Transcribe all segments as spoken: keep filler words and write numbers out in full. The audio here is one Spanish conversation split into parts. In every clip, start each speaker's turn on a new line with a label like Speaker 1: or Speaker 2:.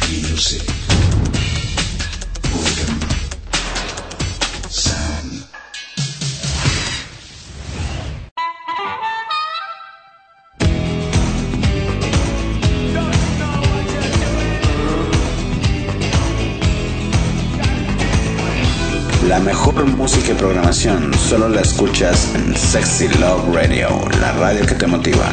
Speaker 1: Music. Boredom. Sound. La mejor música y programación solo la escuchas en Sexy Love Radio, la radio que te motiva.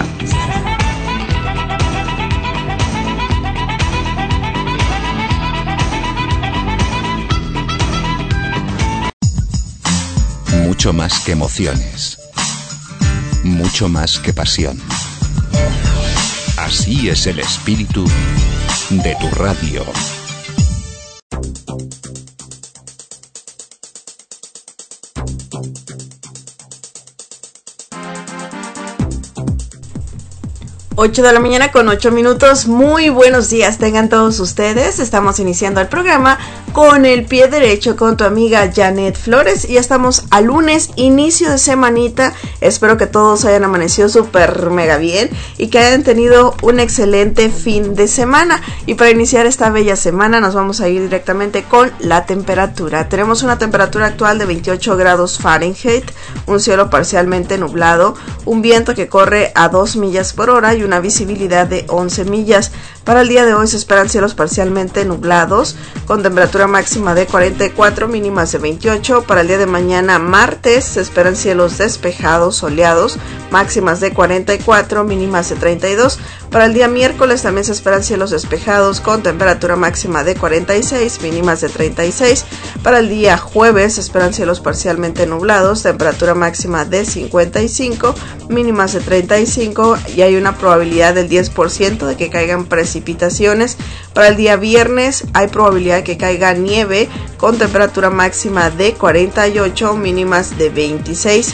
Speaker 2: Mucho más que emociones, mucho más que pasión. Así es el espíritu de tu radio.
Speaker 3: ocho de la mañana con ocho minutos. Muy buenos días tengan todos ustedes. Estamos iniciando el programa con el pie derecho con tu amiga Janet Flores. Y ya estamos a lunes, inicio de semanita. Espero que todos hayan amanecido súper mega bien y que hayan tenido un excelente fin de semana. Y para iniciar esta bella semana nos vamos a ir directamente con la temperatura. Tenemos una temperatura actual de veintiocho grados Fahrenheit, un cielo parcialmente nublado, un viento que corre a dos millas por hora y una visibilidad de once millas. Para el día de hoy se esperan cielos parcialmente nublados con temperatura máxima de cuarenta y cuatro, mínimas de veintiocho. Para el día de mañana martes se esperan cielos despejados, soleados, máximas de cuarenta y cuatro, mínimas de treinta y dos. Para el día miércoles también se esperan cielos despejados con temperatura máxima de cuarenta y seis, mínimas de treinta y seis. Para el día jueves se esperan cielos parcialmente nublados, temperatura máxima de cincuenta y cinco, mínimas de treinta y cinco, y hay una probabilidad del diez por ciento de que caigan precipitaciones. Para el día viernes hay probabilidad de que caiga nieve con temperatura máxima de cuarenta y ocho, mínimas de veintiséis.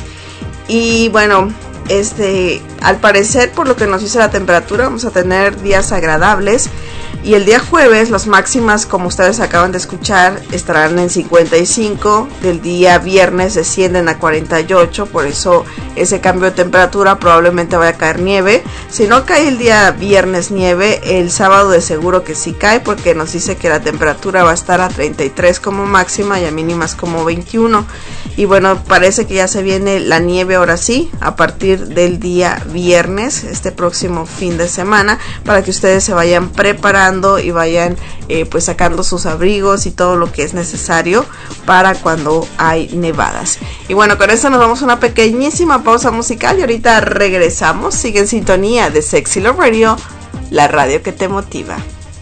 Speaker 3: Y bueno, este, al parecer, por lo que nos dice la temperatura, vamos a tener días agradables. Y el día jueves las máximas, como ustedes acaban de escuchar, estarán en cincuenta y cinco. Del día viernes descienden a cuarenta y ocho, por eso ese cambio de temperatura probablemente vaya a caer nieve. Si no cae el día viernes nieve, el sábado de seguro que sí cae, porque nos dice que la temperatura va a estar a treinta y tres como máxima y a mínimas como veintiuno. Y bueno, parece que ya se viene la nieve ahora sí, a partir del día viernes, este próximo fin de semana, para que ustedes se vayan preparando y vayan eh, pues sacando sus abrigos y todo lo que es necesario para cuando hay nevadas. Y bueno, con eso nos vamos a una pequeñísima pausa musical y ahorita regresamos. Sigue en sintonía de Sexy Love Radio, la radio que te motiva.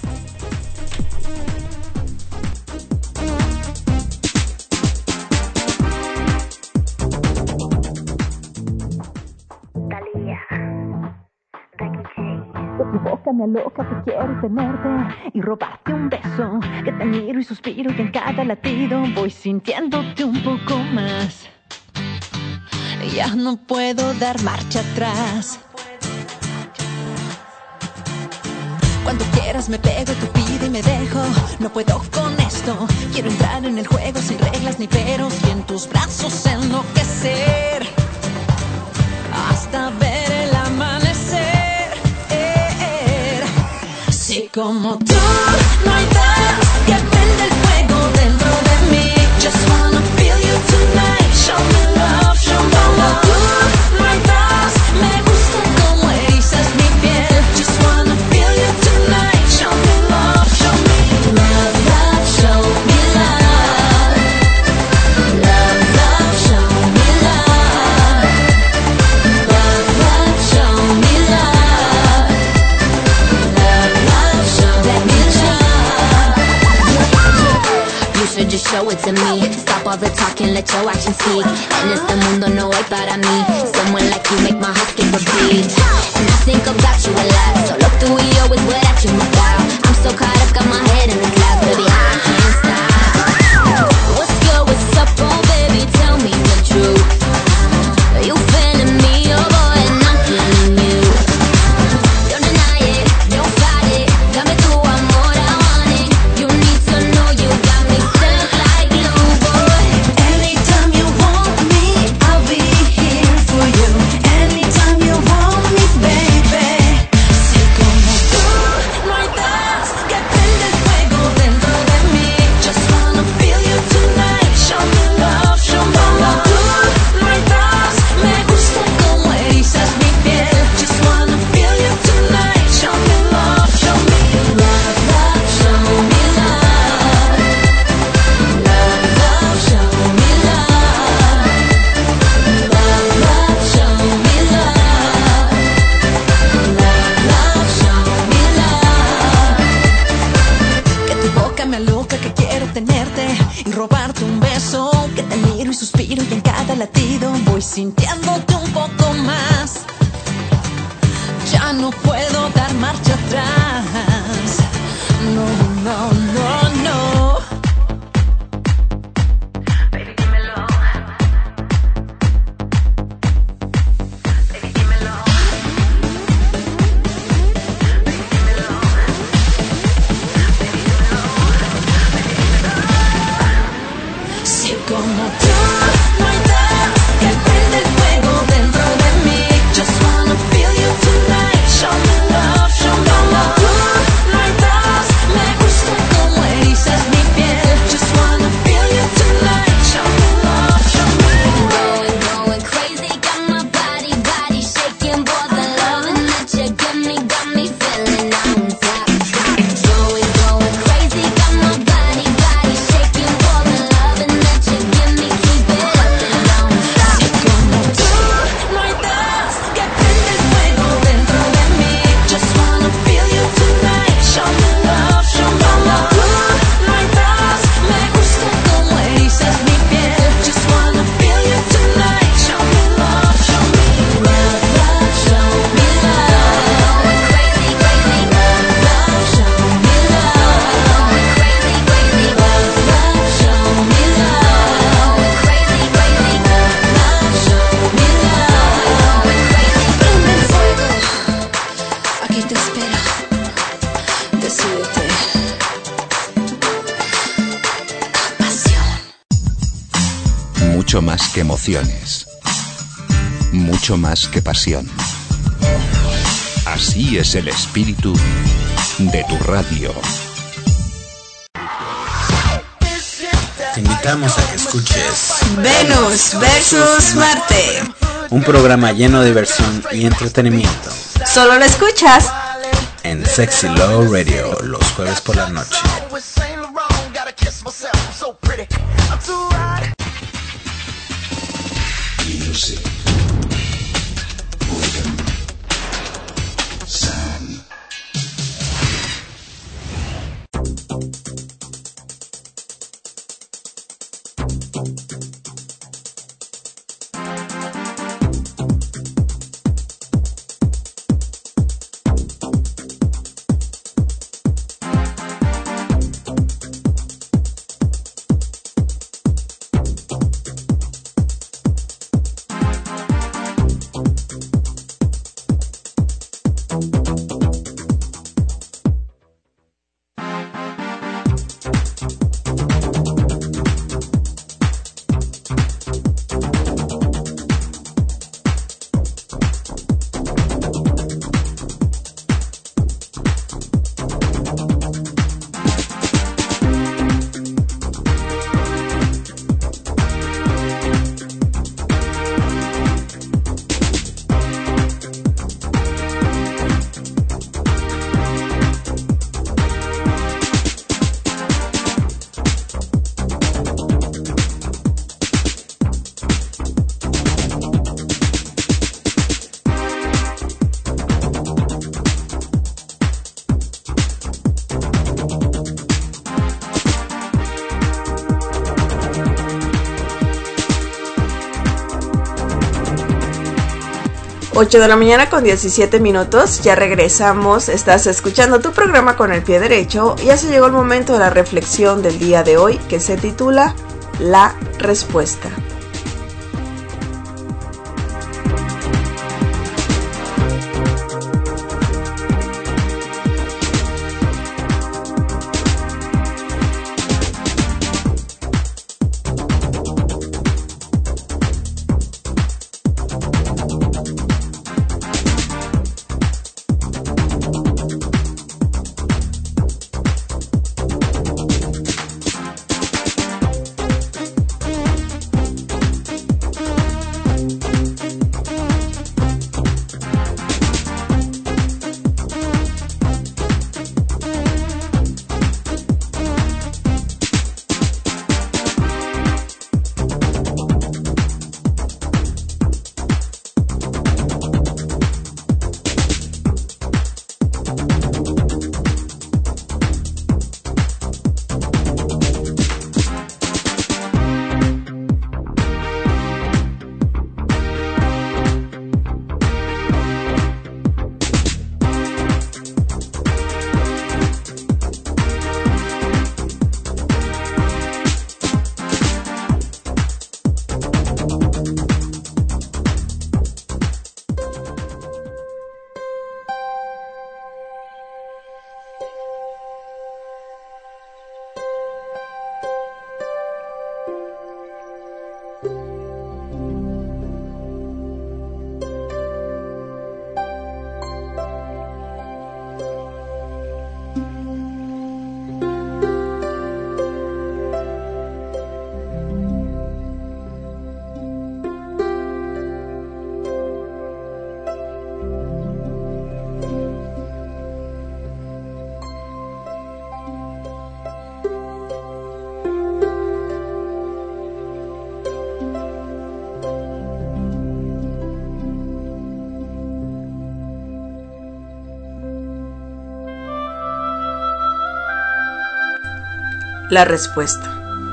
Speaker 4: Tu boca me aloca, que quiero tenerte y robarte un beso, que te miro y suspiro y en cada latido voy sintiéndote un poco más. Ya no puedo dar marcha atrás. Cuando quieras me pego, tú pide y me dejo. No puedo con esto, quiero entrar en el juego sin reglas ni peros y en tus brazos enloquecer hasta ver el amanecer. Si como tú no hay más que prende el fuego dentro de mí. Just wanna feel you tonight. Show me love, show me love. Como tú no hay más, me gusta como erizas mi piel. Just wanna feel you tonight. Show me love, show me love, love, show me love. Love, love, show me love. Love, love, show me love. Just show it to me. Stop all the talking, let your actions speak. En este mundo no hay para mí. Someone like you make my heart skip a beat. And I think about you a lot. Solo tú y yo is what I dream about. I'm so caught up, got my head in the clouds. Baby, I can't stop. What's good, what's up, oh baby, tell me the truth. You feeling me, oh boy, and I'm feeling you. Don't deny it, don't fight it. Dame tu amor, I want it. You need to know you got me. Anytime you want me, I'll be here for you. Anytime you want me, baby. Si como tú no hay más
Speaker 5: robarte un beso, que te miro y suspiro y en cada latido voy sintiéndote un poco más. Ya no puedo dar marcha atrás. No, no, no, no. Baby, dímelo. Baby, dímelo. Baby, dímelo. Baby, dímelo. Baby, dímelo. Si como tú no hay nada que prende el fuego dentro de mí. Just wanna feel you tonight. Show me love, show me love. Tú no hay nada, me gusta como erizas mi piel. Just wanna feel you tonight. Show me love, show me love.
Speaker 4: Going, going crazy, got my body, body shaking for the loving that you give me, got me feeling on top. Going, going crazy, got my body, body shaking for the loving that you give me, keep it up and on top.
Speaker 5: Si como tú no hay nada que prende el fuego dentro de mí. Just wanna feel you tonight. Show me love, show me love. Tú no hay nada, me gusta como erizas mi piel. Just wanna feel you tonight. Show me love, show me love, love, show me love.
Speaker 4: Going crazy, crazy,
Speaker 5: Love, love, show me love.
Speaker 4: going crazy, crazy,
Speaker 5: Love, love, show me love.
Speaker 4: going crazy, crazy,
Speaker 5: Love, show me love.
Speaker 4: going crazy.
Speaker 5: Prende el fuego, aquí te espero. Decídete. Pasión.
Speaker 2: Mucho más que emociones. Mucho más que pasión. Así es el espíritu de tu radio.
Speaker 1: Te invitamos a que escuches
Speaker 3: Venus versus Marte.
Speaker 1: un programa lleno de diversión y entretenimiento
Speaker 3: Solo lo escuchas
Speaker 1: en Sexy Love Radio los jueves por la noche.
Speaker 2: Music. Rhythm. Sound.
Speaker 3: ocho de la mañana con diecisiete minutos, ya regresamos, estás escuchando tu programa con el pie derecho y ya se llegó el momento de la reflexión del día de hoy que se titula La Respuesta. La respuesta.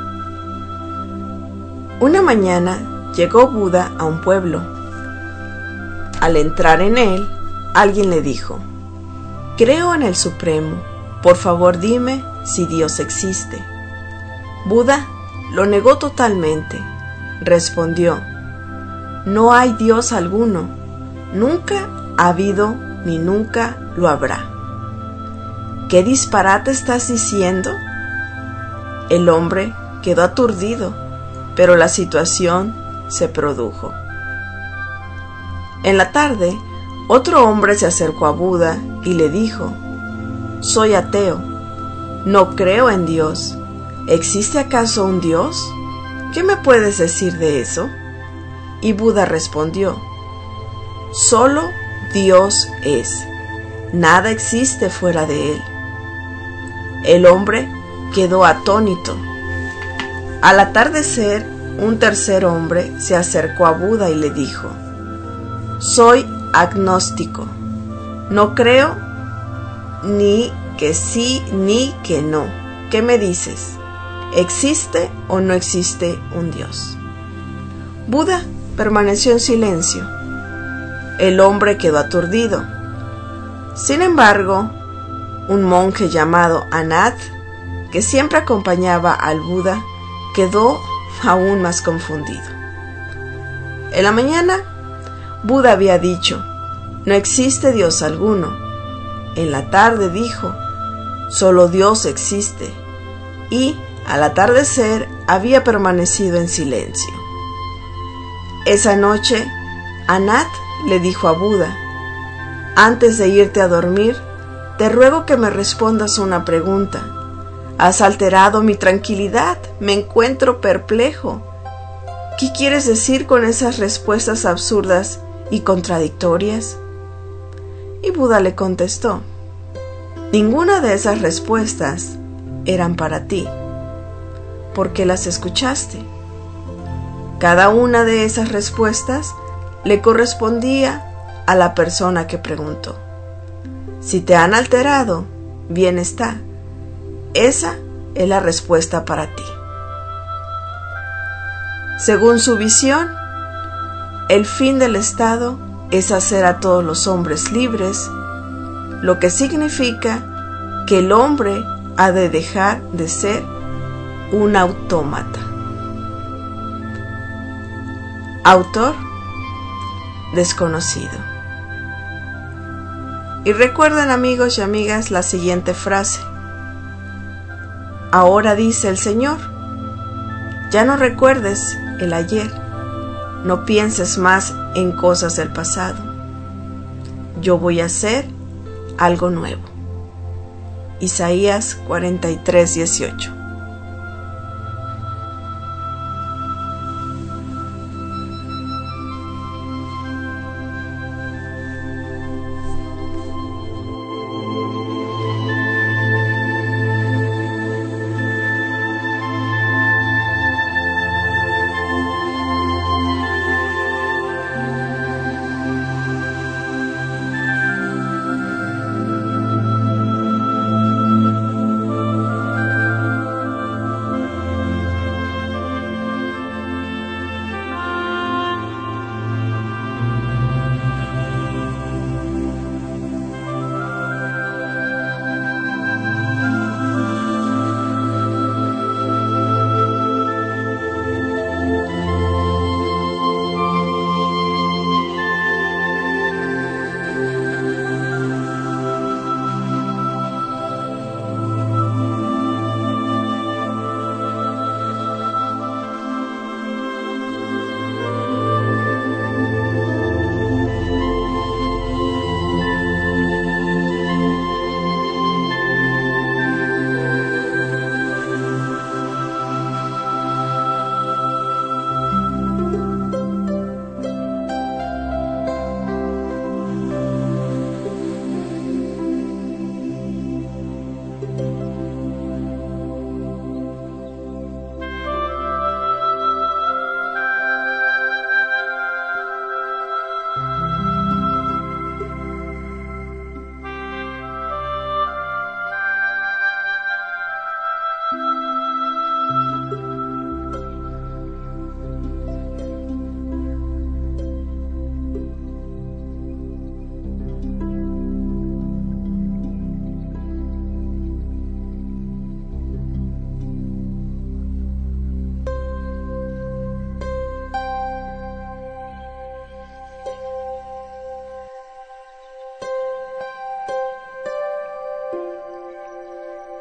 Speaker 3: Una mañana llegó Buda a un pueblo. Al entrar en él, alguien le dijo: creo en el Supremo, por favor dime si Dios existe. Buda lo negó totalmente. Respondió: no hay Dios alguno, nunca ha habido ni nunca lo habrá. ¿Qué disparate estás diciendo? El hombre quedó aturdido, pero la situación se produjo. En la tarde, otro hombre se acercó a Buda y le dijo: soy ateo, no creo en Dios. ¿Existe acaso un Dios? ¿Qué me puedes decir de eso? Y Buda respondió: solo Dios es, nada existe fuera de él. El hombre quedó atónito. Al atardecer, un tercer hombre se acercó a Buda y le dijo: soy agnóstico, no creo ni que sí ni que no. ¿Qué me dices? ¿Existe o no existe un Dios? Buda permaneció en silencio. El hombre quedó aturdido. Sin embargo, un monje llamado Anat, que siempre acompañaba al Buda, quedó aún más confundido. En la mañana, Buda había dicho: no existe Dios alguno. En la tarde dijo: solo Dios existe. Y al atardecer había permanecido en silencio. Esa noche, Anat le dijo a Buda: antes de irte a dormir, te ruego que me respondas una pregunta. Has alterado mi tranquilidad, me encuentro perplejo. ¿Qué quieres decir con esas respuestas absurdas y contradictorias? Y Buda le contestó: ninguna de esas respuestas eran para ti, porque las escuchaste. Cada una de esas respuestas le correspondía a la persona que preguntó. Si te han alterado, bien está. Esa es la respuesta para ti. Según su visión, el fin del Estado es hacer a todos los hombres libres, lo que significa que el hombre ha de dejar de ser un autómata. Autor desconocido. Y recuerden, amigos y amigas, la siguiente frase: ahora dice el Señor, ya no recuerdes el ayer, no pienses más en cosas del pasado. Yo voy a hacer algo nuevo. Isaías cuarenta y tres, dieciocho.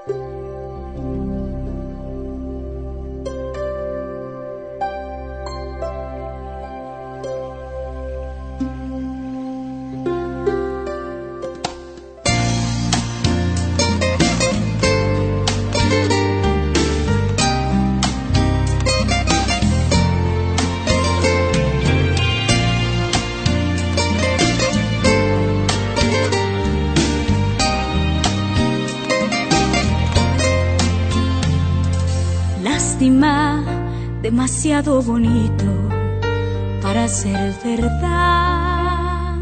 Speaker 6: Demasiado bonito para ser verdad.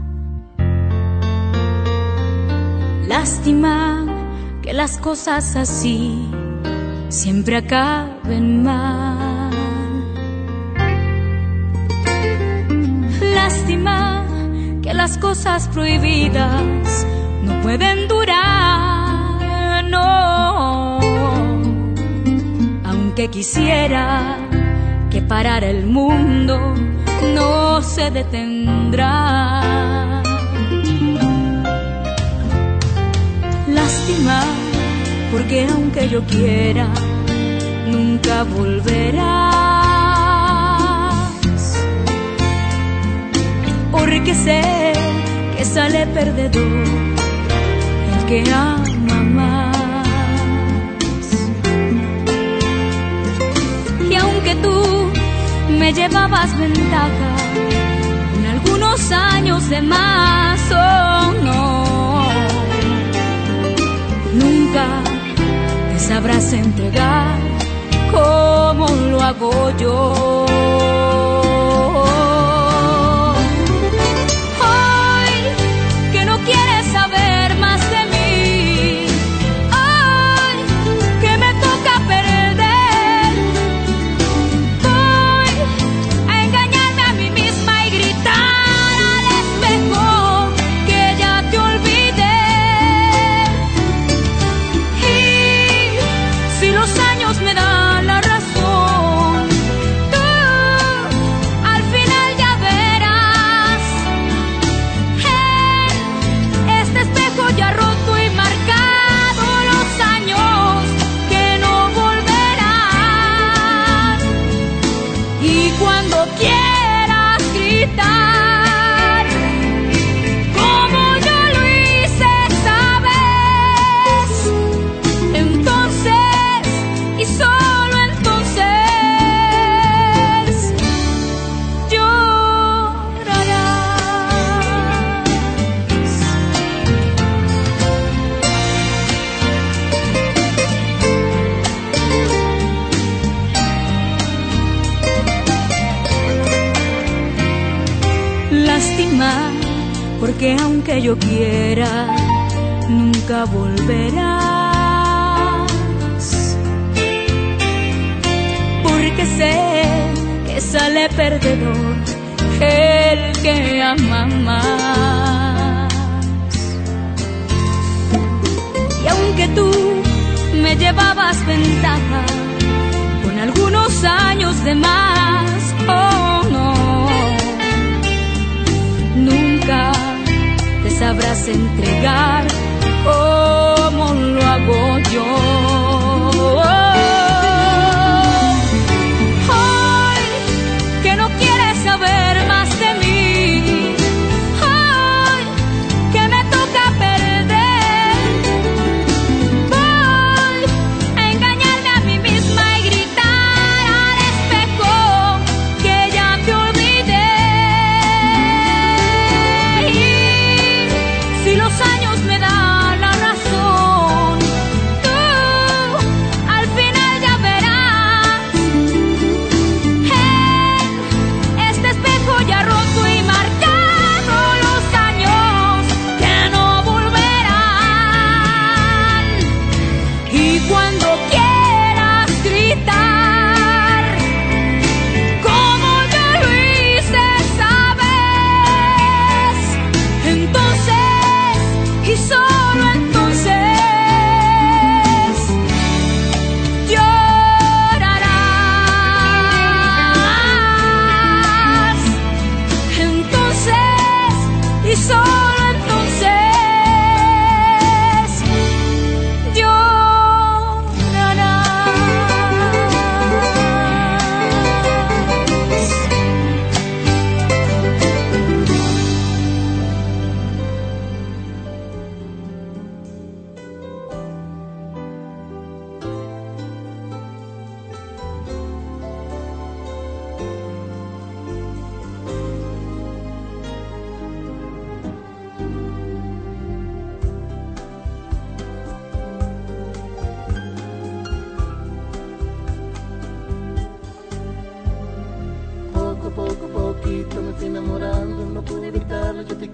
Speaker 6: Lástima que las cosas así siempre acaben mal. Lástima que las cosas prohibidas no pueden durar, no. Aunque quisiera que parar el mundo, no se detendrá. Lástima, porque aunque yo quiera, nunca volverás. Porque sé que sale perdedor el que ama más. Que tú me llevabas ventaja con algunos años de más, oh no. Nunca te sabrás entregar como lo hago yo. Hoy que no quieres saber más de mí, hoy que me toca perder. Porque aunque yo quiera, nunca volverás. Porque sé que sale perdedor el que ama más. Y aunque tú me llevabas ventaja con algunos años de más, oh no. Nunca te sabrás entregar como lo hago yo. Hoy que no quieres saber más de mí, hoy que me toca perder, voy a engañarme a mí misma y gritar al espejo que ya te olvidé. Si los años me dan la razón, tú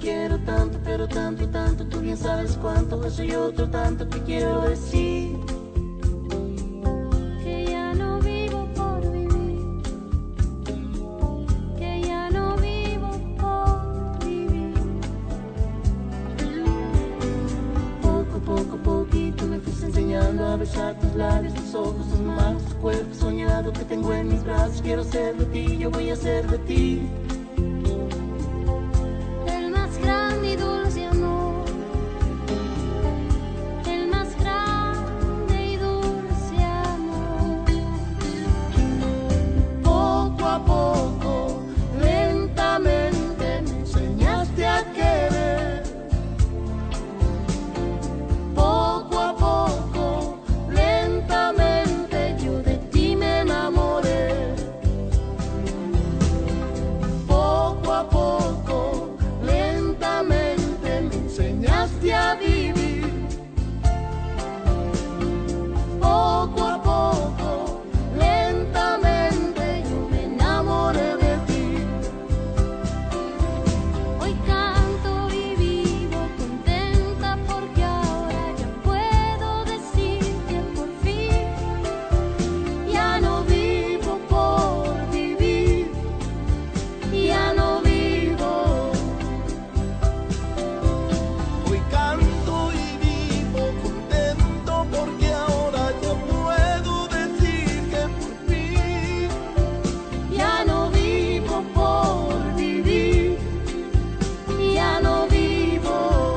Speaker 7: quiero tanto, pero tanto, tanto, tú bien sabes cuánto, eso y otro tanto que quiero decir.
Speaker 6: Que ya no vivo por vivir, que ya no vivo por vivir.
Speaker 7: Poco, poco, poquito me fuiste enseñando a besar tus labios, tus ojos, tus manos, tu cuerpo soñado que tengo en mis brazos. Quiero ser de ti, yo voy a ser de ti.
Speaker 6: El más grande y dulce amor, el más grande y dulce amor.
Speaker 7: Poco a poco, lentamente me enseñaste a querer. Poco a poco, lentamente yo de ti me enamoré. Poco a poco, lentamente me enseñaste a vivir. Poco a poco, lentamente yo me enamoré de ti.
Speaker 6: Hoy canto y vivo contenta porque ahora ya puedo decir que por fin
Speaker 7: Ya no vivo por vivir, ya no vivo. Hoy canto y vivo contento porque ahora ya puedo decir que por fin ya no vivo por vivir, ya no vivo.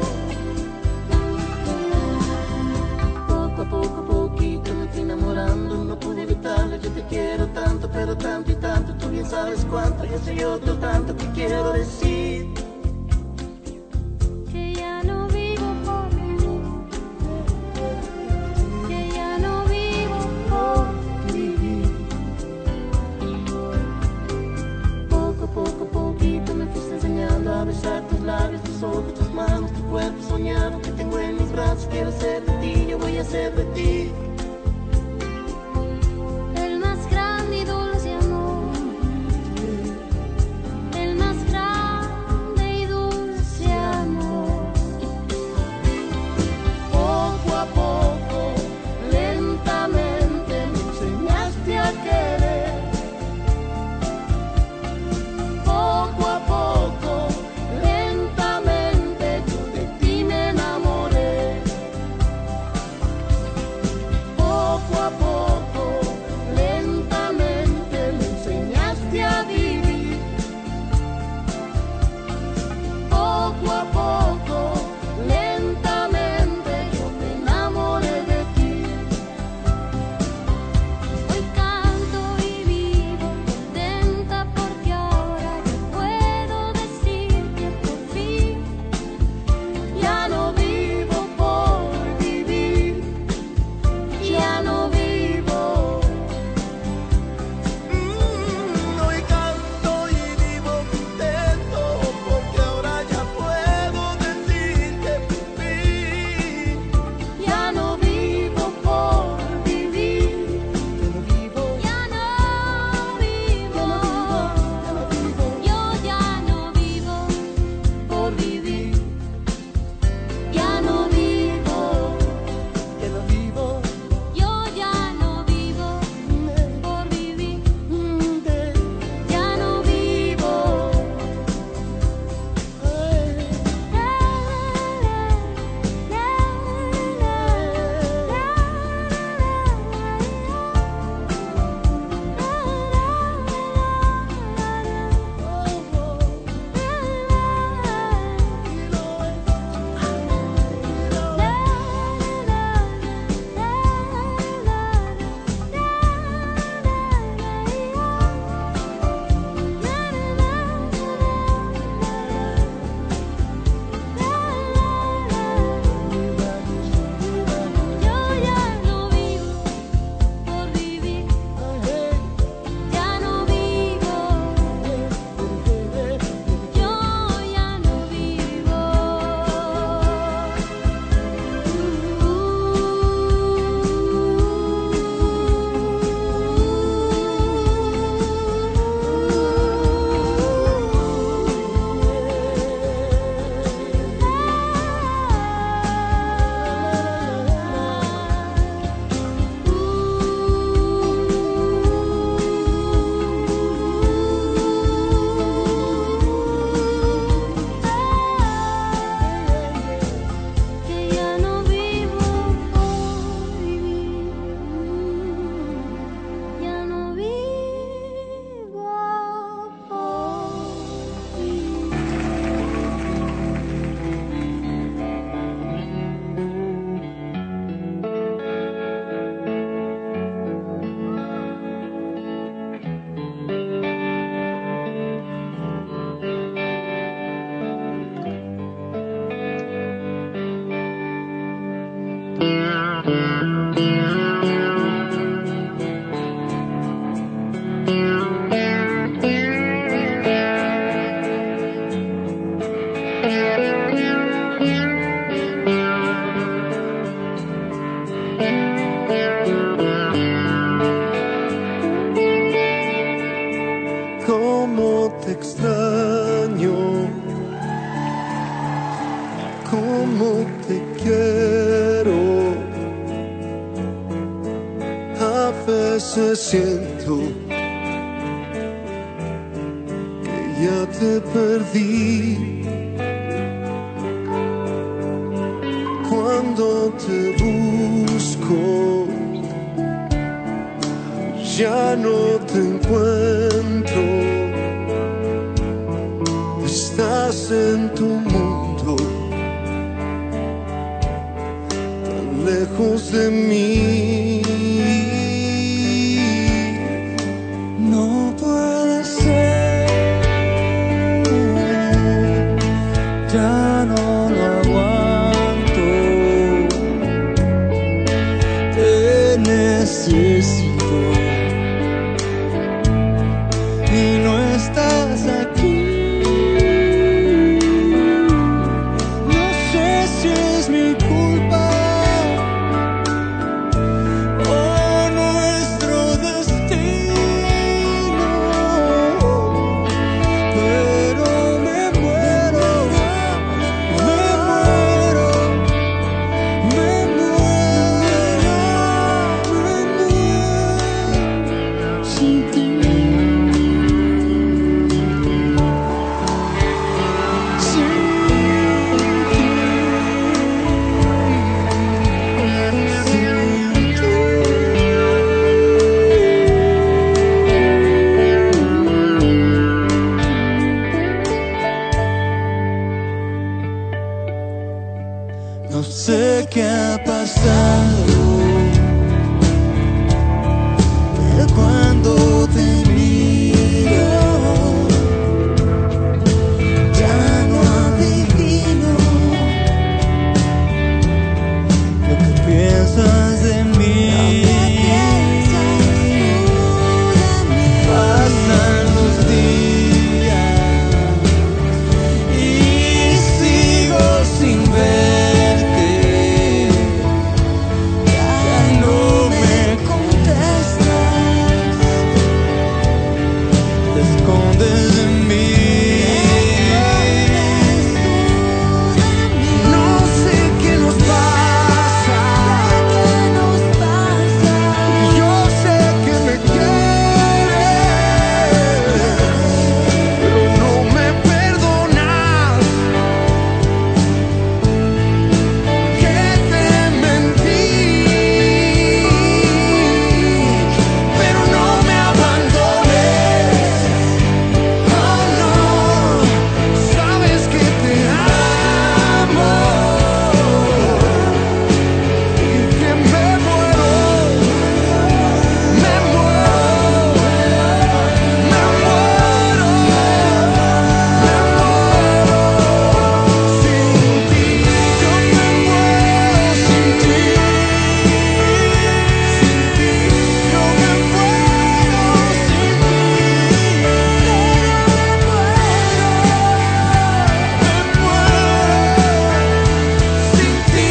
Speaker 7: Poco a poco, poquito me fui enamorando, no pude evitarlo. Yo te quiero tanto, pero tanto y tanto, tú bien sabes cuánto, yo soy otro tanto que quiero decir.
Speaker 6: que ya no vivo por vivir, que ya no vivo por
Speaker 7: Vivir. Poco a poco, poquito me fuiste enseñando a besar tus labios, tus ojos, tus manos, tu cuerpo soñado que tengo en mis brazos. Quiero ser de ti, yo voy a ser de ti.
Speaker 6: el más grande y dulce amor, el más grande
Speaker 8: extraño, cómo te quiero. A veces siento que ya te perdí. Cuando te busco, ya no te encuentro. Estás en tu mundo, tan lejos de mí. No puede ser, ya no lo aguanto. Te necesito y no estás aquí. No sé si es mi culpa o nuestro destino, pero me muero, me muero, me muero, me muero sin ti. No sé qué ha pasado, pero cuando te miro, ya no adivino lo que piensas de mí. Pasan los días y sigo sin verte. Ya no me contestas, te escondes de mí. No sé qué nos pasa, yo sé que me quieres, pero no me perdonas. Que te mentí, pero no me abandones. Oh no, sabes que te amo y que me muero, me muero, me muero, me muero sin ti. Yo me muero sin ti, sin ti. Yo me muero sin ti, me muero sin ti,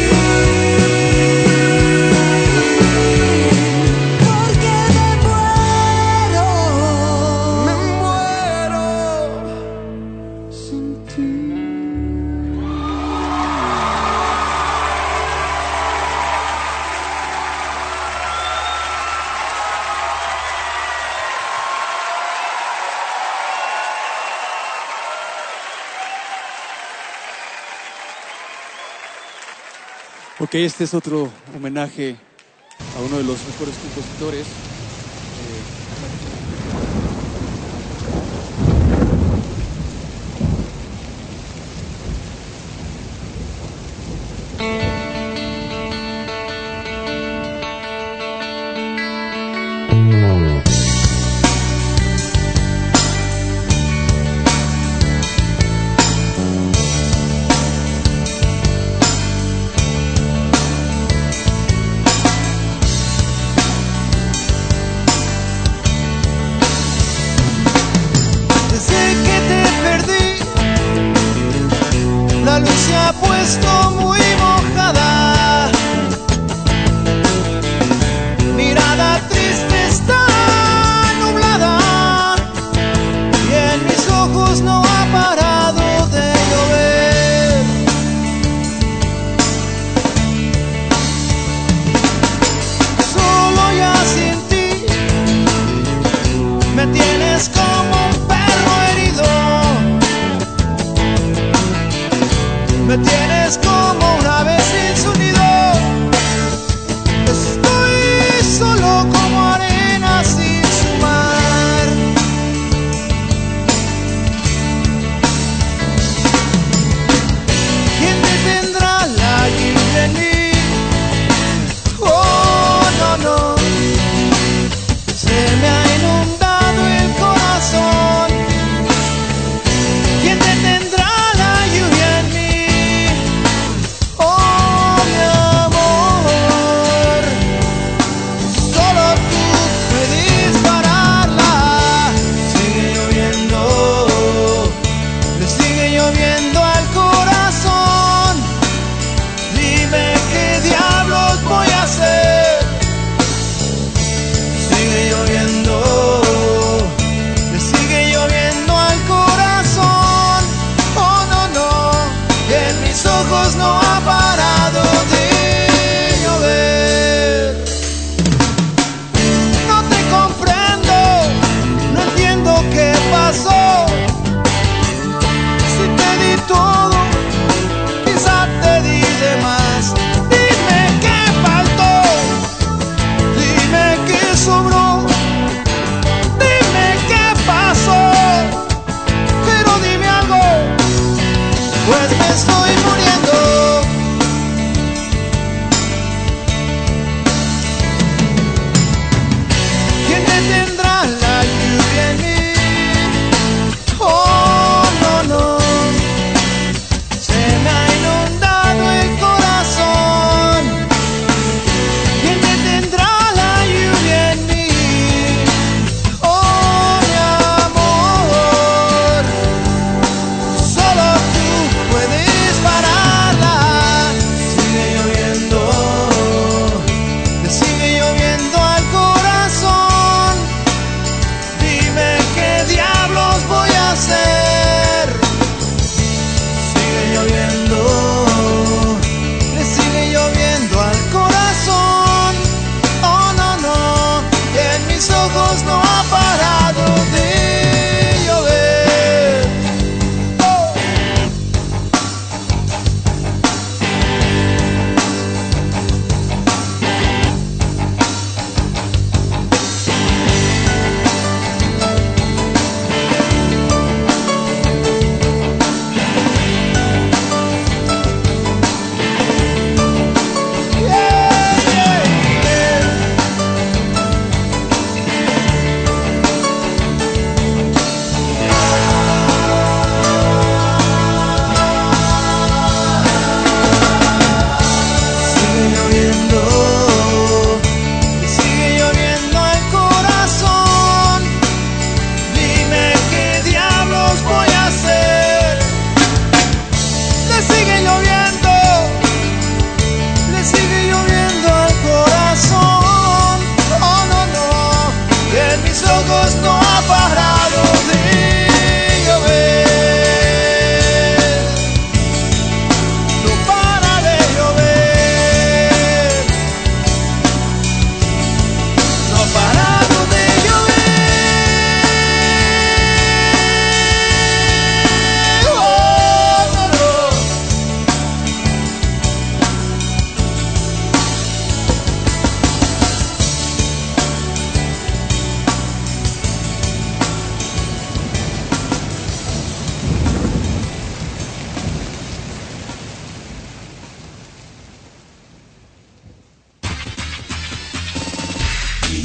Speaker 8: porque me muero, me muero sin ti.
Speaker 9: Ok, este es otro homenaje a uno de los mejores compositores.
Speaker 8: Desde que te perdí, la luz se ha puesto muy mojada. Mirada triste está nublada y en mis ojos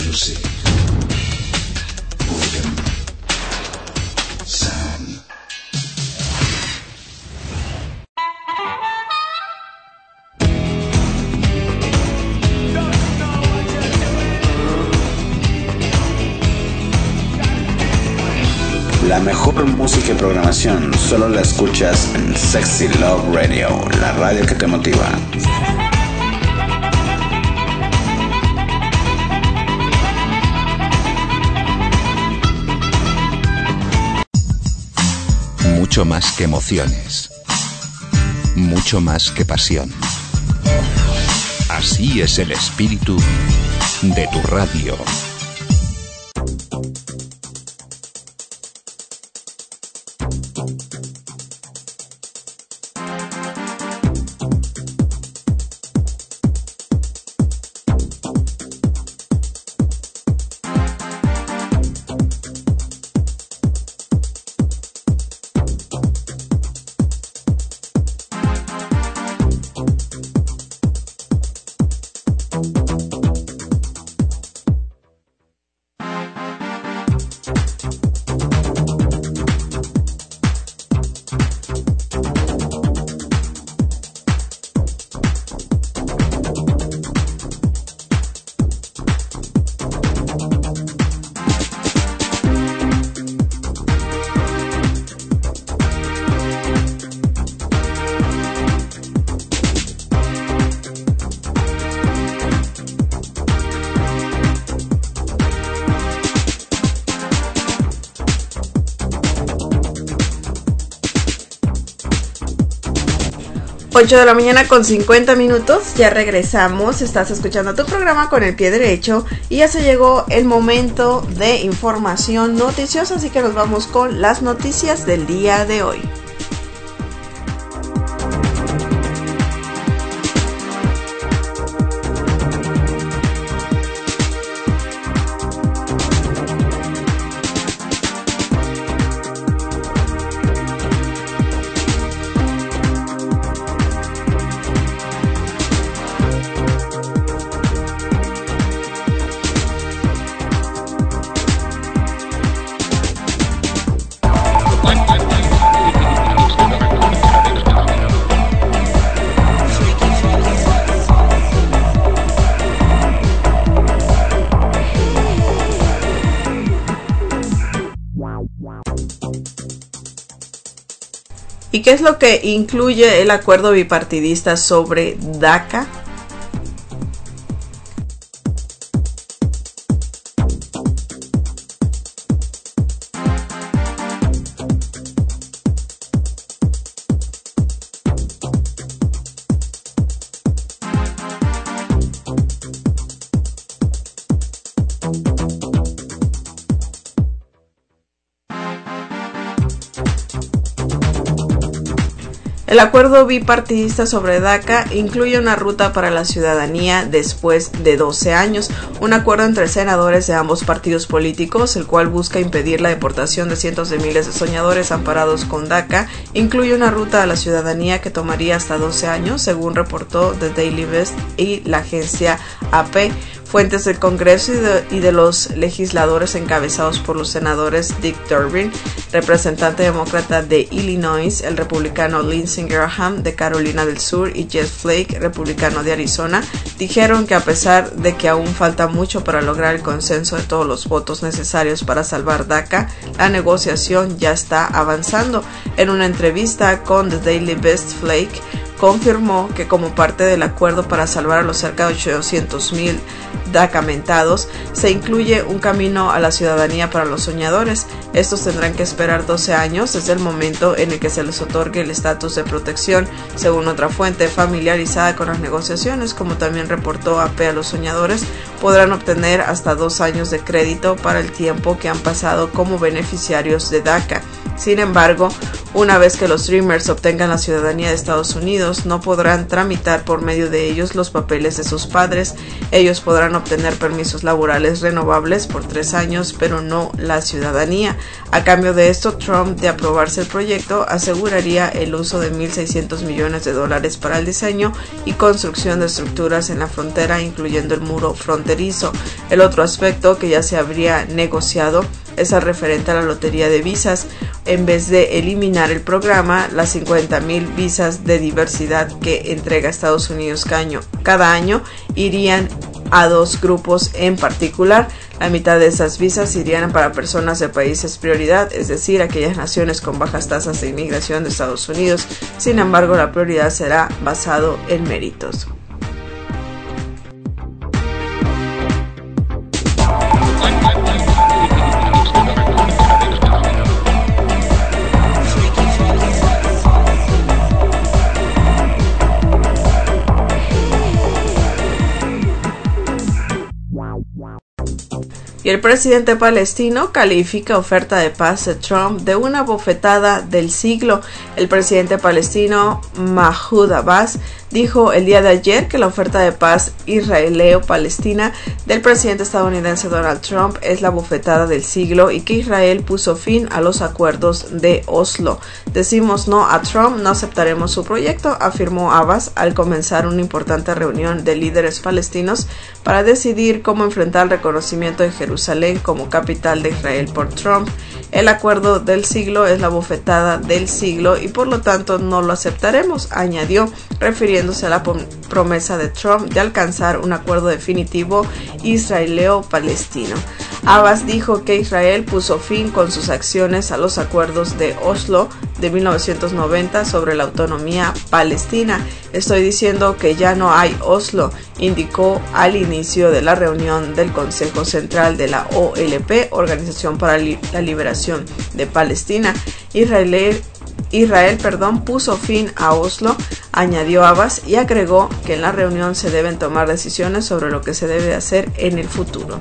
Speaker 2: music. Boredom. Sound.
Speaker 1: La mejor música y programación solo la escuchas en Sexy Love Radio, la radio que te motiva.
Speaker 2: Mucho más que emociones. Mucho más que pasión. Así es el espíritu de tu radio.
Speaker 3: ocho de la mañana con cincuenta minutos, ya regresamos, estás escuchando tu programa con el pie derecho y ya se llegó el momento de información noticiosa, así que nos vamos con las noticias del día de hoy. ¿Y qué es lo que incluye el acuerdo bipartidista sobre DACA? El acuerdo bipartidista sobre DACA incluye una ruta para la ciudadanía después de doce años, un acuerdo entre senadores de ambos partidos políticos, el cual busca impedir la deportación de cientos de miles de soñadores amparados con DACA, incluye una ruta a la ciudadanía que tomaría hasta doce años, según reportó The Daily Beast y la agencia A P. Fuentes del Congreso y de, y de los legisladores encabezados por los senadores Dick Durbin, representante demócrata de Illinois, el republicano Lindsey Graham de Carolina del Sur y Jeff Flake, republicano de Arizona, dijeron que a pesar de que aún falta mucho para lograr el consenso de todos los votos necesarios para salvar DACA, la negociación ya está avanzando. En una entrevista con The Daily Beast, Flake confirmó que como parte del acuerdo para salvar a los cerca de ochocientos mil DACamentados, se incluye un camino a la ciudadanía para los soñadores. Estos tendrán que esperar doce años desde el momento en el que se les otorgue el estatus de protección, según otra fuente familiarizada con las negociaciones. Como también reportó A P, a los soñadores podrán obtener hasta dos años de crédito para el tiempo que han pasado como beneficiarios de DACA. Sin embargo, Una vez que los Dreamers obtengan la ciudadanía de Estados Unidos, no podrán tramitar por medio de ellos los papeles de sus padres. Ellos podrán obtener permisos laborales renovables por tres años, pero no la ciudadanía. A cambio de esto, Trump, de aprobarse el proyecto, aseguraría el uso de mil seiscientos millones de dólares para el diseño y construcción de estructuras en la frontera, incluyendo el muro fronterizo. El otro aspecto que ya se habría negociado es el referente a la lotería de visas. En vez de eliminar el programa, las cincuenta mil visas de diversidad que entrega Estados Unidos cada año irían a dos grupos en particular. La mitad de esas visas irían para personas de países prioridad, es decir, aquellas naciones con bajas tasas de inmigración de Estados Unidos. Sin embargo, la prioridad será basado en méritos. Y el presidente palestino califica oferta de paz de Trump de una bofetada del siglo. El presidente palestino Mahmoud Abbas dijo el día de ayer que la oferta de paz israeleo-palestina del presidente estadounidense Donald Trump es la bofetada del siglo y que Israel puso fin a los acuerdos de Oslo. Decimos no a Trump, no aceptaremos su proyecto, afirmó Abbas al comenzar una importante reunión de líderes palestinos para decidir cómo enfrentar el reconocimiento de Jerusalén como capital de Israel por Trump. El acuerdo del siglo es la bofetada del siglo y por lo tanto no lo aceptaremos, añadió, refiriéndose a la promesa de Trump de alcanzar un acuerdo definitivo israeleo-palestino. Abbas dijo que Israel puso fin con sus acciones a los acuerdos de Oslo de mil novecientos noventa sobre la autonomía palestina. Estoy diciendo que ya no hay Oslo, indicó al inicio de la reunión del Consejo Central de la O L P, Organización para la Liberación de Palestina. Israel, Israel perdón, puso fin a Oslo, añadió Abbas, y agregó que en la reunión se deben tomar decisiones sobre lo que se debe hacer en el futuro.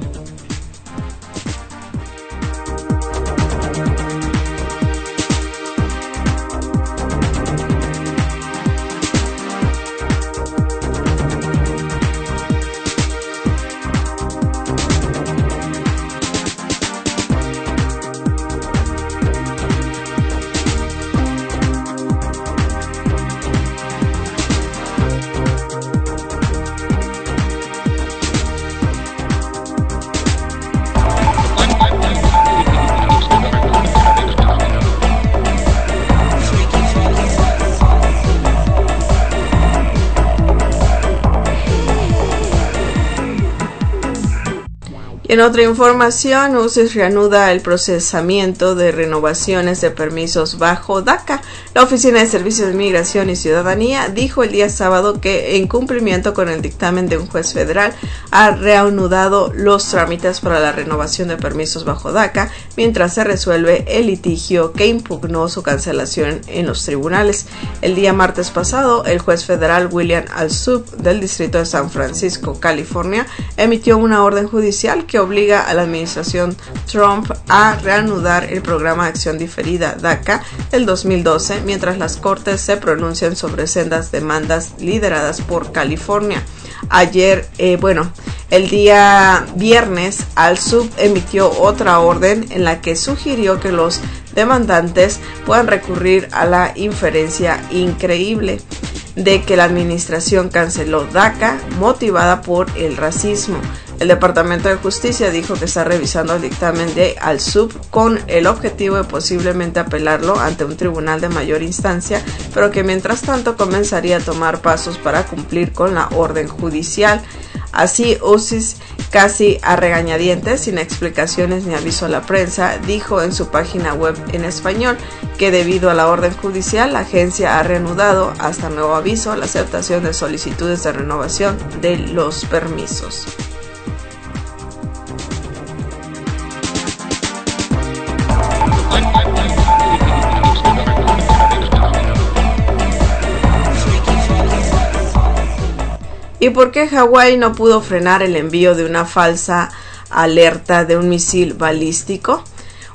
Speaker 3: En otra información, U C I S reanuda el procesamiento de renovaciones de permisos bajo DACA. La Oficina de Servicios de Migración y Ciudadanía dijo el día sábado que, en cumplimiento con el dictamen de un juez federal, ha reanudado los trámites para la renovación de permisos bajo DACA mientras se resuelve el litigio que impugnó su cancelación en los tribunales. El día martes pasado, el juez federal William Alsup del Distrito de San Francisco, California, emitió una orden judicial que obliga a la administración Trump a reanudar el programa de acción diferida DACA del dos mil doce mientras las cortes se pronuncian sobre sendas demandas lideradas por California. Ayer, eh, bueno, el día viernes, Alsup emitió otra orden en la que sugirió que los demandantes puedan recurrir a la inferencia increíble de que la administración canceló DACA motivada por el racismo. El Departamento de Justicia dijo que está revisando el dictamen de Alsup con el objetivo de posiblemente apelarlo ante un tribunal de mayor instancia, pero que mientras tanto comenzaría a tomar pasos para cumplir con la orden judicial. Así, U C I S, casi a regañadientes, sin explicaciones ni aviso a la prensa, dijo en su página web en español que debido a la orden judicial, la agencia ha reanudado hasta nuevo aviso la aceptación de solicitudes de renovación de los permisos. ¿Y por qué Hawái no pudo frenar el envío de una falsa alerta de un misil balístico?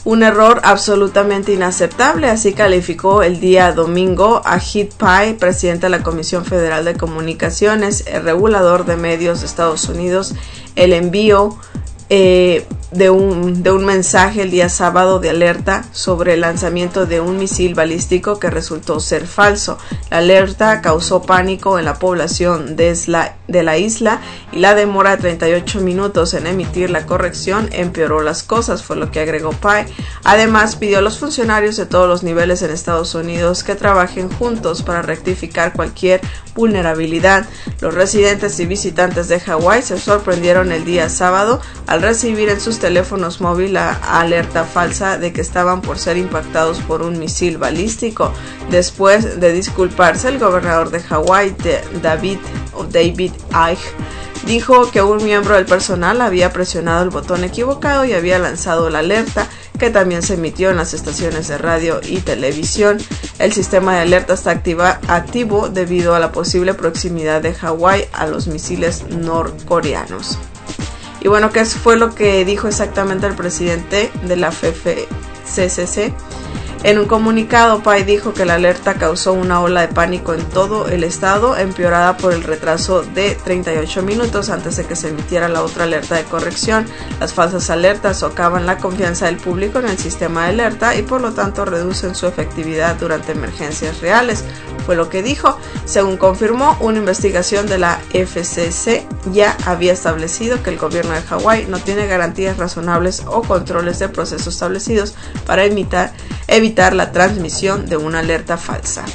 Speaker 3: Un error absolutamente inaceptable, así calificó el día domingo a Heath Pye, presidente de la Comisión Federal de Comunicaciones, el regulador de medios de Estados Unidos, el envío eh, de, un, de un mensaje el día sábado de alerta sobre el lanzamiento de un misil balístico que resultó ser falso. La alerta causó pánico en la población de la, de la isla y la demora de treinta y ocho minutos en emitir la corrección empeoró las cosas, fue lo que agregó Pye. Además, pidió a los funcionarios de todos los niveles en Estados Unidos que trabajen juntos para rectificar cualquier vulnerabilidad. Los residentes y visitantes de Hawái se sorprendieron el día sábado al recibir en sus teléfonos móviles la alerta falsa de que estaban por ser impactados por un misil balístico. Después de disculparse, el gobernador de Hawái, David o David Icke, dijo que un miembro del personal había presionado el botón equivocado y había lanzado la alerta, que también se emitió en las estaciones de radio y televisión. El sistema de alerta está activa, activo debido a la posible proximidad de Hawái a los misiles norcoreanos. Y bueno, ¿qué fue lo que dijo exactamente el presidente de la F F C C C? En un comunicado, Pye dijo que la alerta causó una ola de pánico en todo el estado, empeorada por el retraso de treinta y ocho minutos antes de que se emitiera la otra alerta de corrección. Las falsas alertas socavan la confianza del público en el sistema de alerta y por lo tanto reducen su efectividad durante emergencias reales, fue lo que dijo. Según confirmó, una investigación de la F C C ya había establecido que el gobierno de Hawái no tiene garantías razonables o controles de procesos establecidos para evitar, evitar la transmisión de una alerta falsa.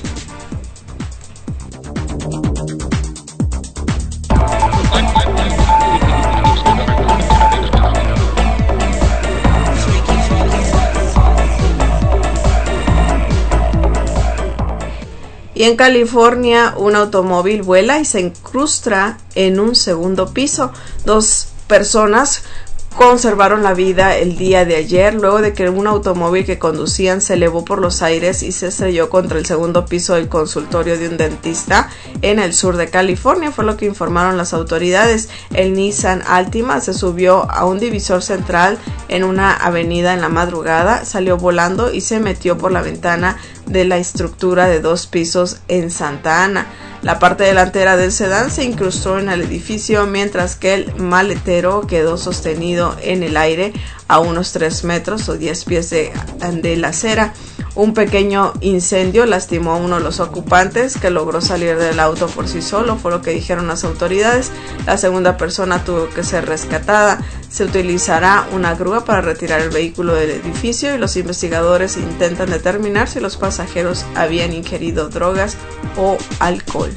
Speaker 3: Y en California, un automóvil vuela y se incrusta en un segundo piso. Dos personas conservaron la vida el día de ayer luego de que un automóvil que conducían se elevó por los aires y se estrelló contra el segundo piso del consultorio de un dentista en el sur de California, fue lo que informaron las autoridades. El Nissan Altima se subió a un divisor central en una avenida en la madrugada, salió volando y se metió por la ventana de la estructura de dos pisos en Santa Ana. La parte delantera del sedán se incrustó en el edificio, mientras que el maletero quedó sostenido en el aire a unos tres metros o diez pies de, de la acera. Un pequeño incendio lastimó a uno de los ocupantes, que logró salir del auto por sí solo, fue lo que dijeron las autoridades. La segunda persona tuvo que ser rescatada. Se utilizará una grúa para retirar el vehículo del edificio y los investigadores intentan determinar si los pasajeros habían ingerido drogas o alcohol.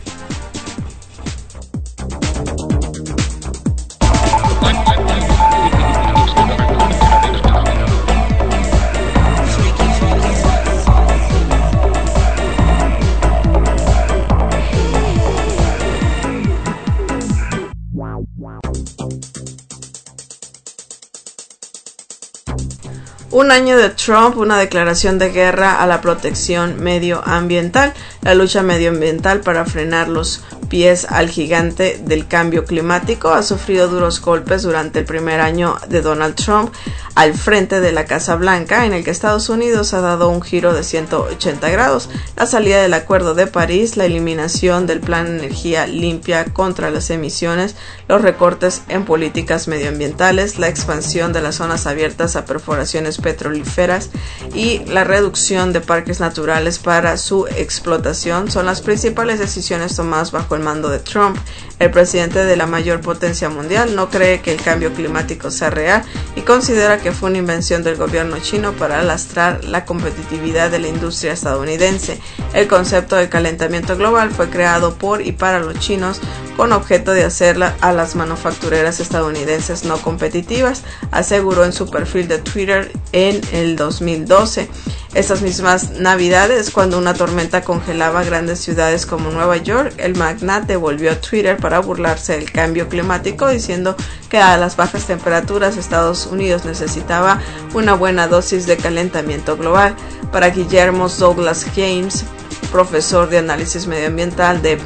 Speaker 3: Un año de Trump, una declaración de guerra a la protección medioambiental. La lucha medioambiental para frenar los pies al gigante del cambio climático ha sufrido duros golpes durante el primer año de Donald Trump al frente de la Casa Blanca, en el que Estados Unidos ha dado un giro de ciento ochenta grados. La salida del Acuerdo de París, la eliminación del Plan de Energía Limpia contra las emisiones, los recortes en políticas medioambientales, la expansión de las zonas abiertas a perforaciones petrolíferas y la reducción de parques naturales para su explotación son las principales decisiones tomadas bajo el mando de Trump. El presidente de la mayor potencia mundial no cree que el cambio climático sea real y considera que fue una invención del gobierno chino para lastrar la competitividad de la industria estadounidense. El concepto de calentamiento global fue creado por y para los chinos con objeto de hacer a las manufactureras estadounidenses no competitivas, aseguró en su perfil de Twitter en el dos mil doce. Estas mismas navidades, cuando una tormenta congelaba grandes ciudades como Nueva York, el magnate volvió a Twitter para burlarse del cambio climático, diciendo que a las bajas temperaturas Estados Unidos necesitaba una buena dosis de calentamiento global. Para Guillermo Douglas James, profesor de análisis medioambiental de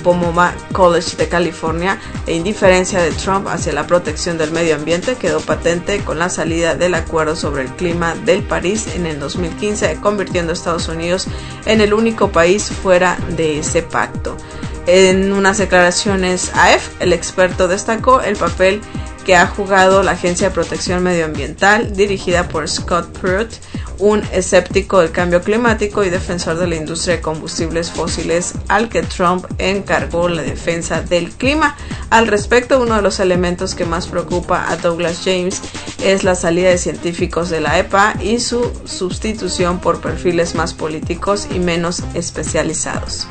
Speaker 3: Pomona College de California. La indiferencia de Trump hacia la protección del medio ambiente quedó patente con la salida del acuerdo sobre el clima del París en el dos mil quince, convirtiendo a Estados Unidos en el único país fuera de ese pacto. En unas declaraciones a E F, el experto destacó el papel que ha jugado la Agencia de Protección Medioambiental, dirigida por Scott Pruitt, un escéptico del cambio climático y defensor de la industria de combustibles fósiles, al que Trump encargó la defensa del clima. Al respecto, uno de los elementos que más preocupa a Douglas James es la salida de científicos de la E P A y su sustitución por perfiles más políticos y menos especializados.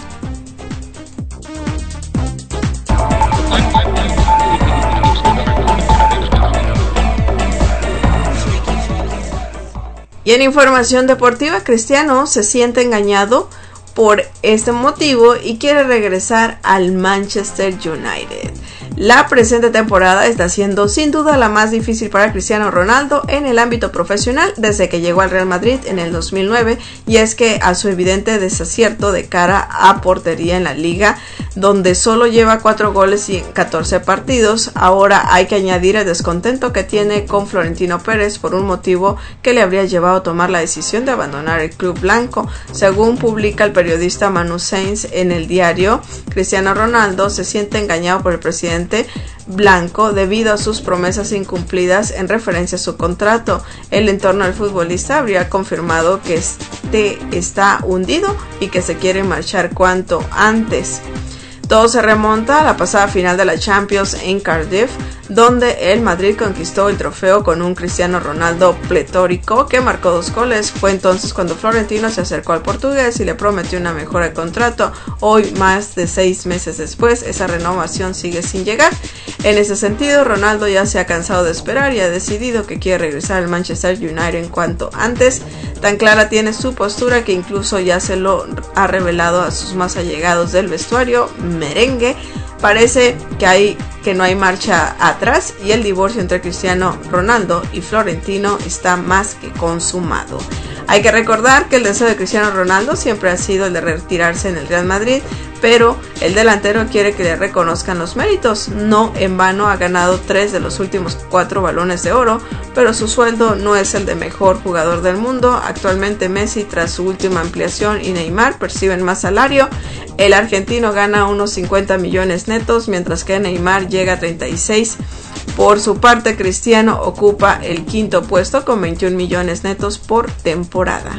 Speaker 3: Y en información deportiva, Cristiano se siente engañado por este motivo y quiere regresar al Manchester United. La presente temporada está siendo sin duda la más difícil para Cristiano Ronaldo en el ámbito profesional desde que llegó al Real Madrid en el dos mil nueve, y es que a su evidente desacierto de cara a portería en la liga, donde solo lleva cuatro goles y en catorce partidos, ahora hay que añadir el descontento que tiene con Florentino Pérez por un motivo que le habría llevado a tomar la decisión de abandonar el club blanco. Según publica el periodista Manu Sainz en el diario, Cristiano Ronaldo se siente engañado por el presidente blanco debido a sus promesas incumplidas en referencia a su contrato. El entorno del futbolista habría confirmado que este está hundido y que se quiere marchar cuanto antes. Todo se remonta a la pasada final de la Champions en Cardiff, donde el Madrid conquistó el trofeo con un Cristiano Ronaldo pletórico que marcó dos goles. Fue entonces cuando Florentino se acercó al portugués y le prometió una mejora de contrato. Hoy, más de seis meses después, esa renovación sigue sin llegar. En ese sentido, Ronaldo ya se ha cansado de esperar y ha decidido que quiere regresar al Manchester United en cuanto antes. Tan clara tiene su postura que incluso ya se lo ha revelado a sus más allegados del vestuario merengue. Parece que hay que no hay marcha atrás y el divorcio entre Cristiano Ronaldo y Florentino está más que consumado. Hay que recordar que el deseo de Cristiano Ronaldo siempre ha sido el de retirarse en el Real Madrid, pero el delantero quiere que le reconozcan los méritos. No en vano ha ganado tres de los últimos cuatro balones de oro, pero su sueldo no es el de mejor jugador del mundo. Actualmente Messi, tras su última ampliación, y Neymar perciben más salario. El argentino gana unos cincuenta millones netos, mientras que Neymar llega a treinta y seis. Por su parte, Cristiano ocupa el quinto puesto con veintiún millones netos por temporada.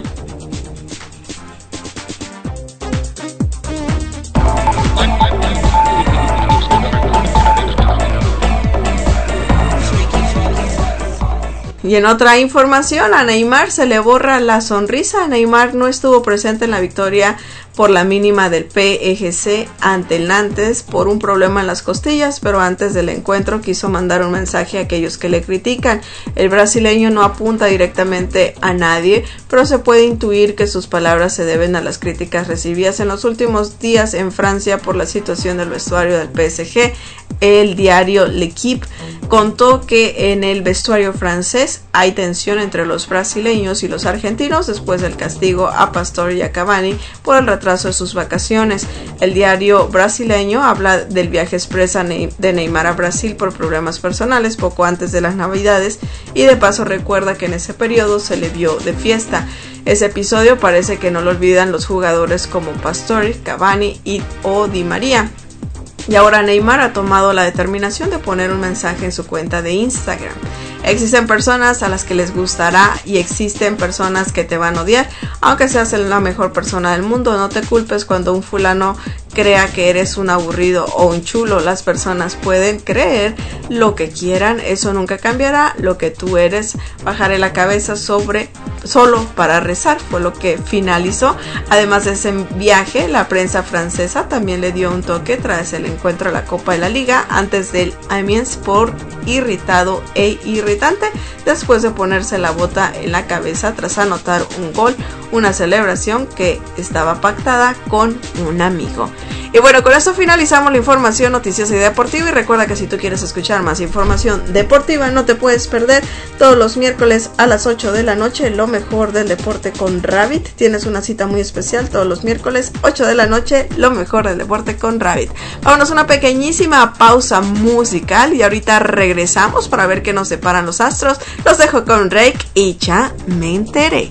Speaker 3: Y en otra información, a Neymar se le borra la sonrisa. Neymar no estuvo presente en la victoria por la mínima del P S G ante el Nantes por un problema en las costillas, pero antes del encuentro quiso mandar un mensaje a aquellos que le critican. El brasileño no apunta directamente a nadie, pero se puede intuir que sus palabras se deben a las críticas recibidas en los últimos días en Francia por la situación del vestuario del P S G. El diario L'Equipe contó que en el vestuario francés hay tensión entre los brasileños y los argentinos después del castigo a Pastore y a Cavani por el retraso de sus vacaciones. El diario brasileño habla del viaje expresa de Neymar a Brasil por problemas personales poco antes de las Navidades y de paso recuerda que en ese periodo se le vio de fiesta. Ese episodio parece que no lo olvidan los jugadores como Pastore, Cavani y o Di María. Y ahora Neymar ha tomado la determinación de poner un mensaje en su cuenta de Instagram. Existen personas a las que les gustará y existen personas que te van a odiar. Aunque seas la mejor persona del mundo, no te culpes cuando un fulano crea que eres un aburrido o un chulo. Las personas pueden creer lo que quieran, eso nunca cambiará. Lo que tú eres, bajaré la cabeza sobre solo para rezar, fue lo que finalizó. Además de ese viaje, la prensa francesa también le dio un toque tras el encuentro de la Copa de la Liga antes del Amiens por irritado e irritante después de ponerse la bota en la cabeza tras anotar un gol, una celebración que estaba pactada con un amigo. Y bueno, con esto finalizamos la información noticiosa y deportiva. Y recuerda que si tú quieres escuchar más información deportiva, no te puedes perder todos los miércoles a las ocho de la noche lo mejor del deporte con Rabbit. Tienes una cita muy especial todos los miércoles, ocho de la noche, lo mejor del deporte con Rabbit. Vámonos a una pequeñísima pausa musical y ahorita regresamos para ver qué nos deparan los astros. Los dejo con Rake y Ya me enteré.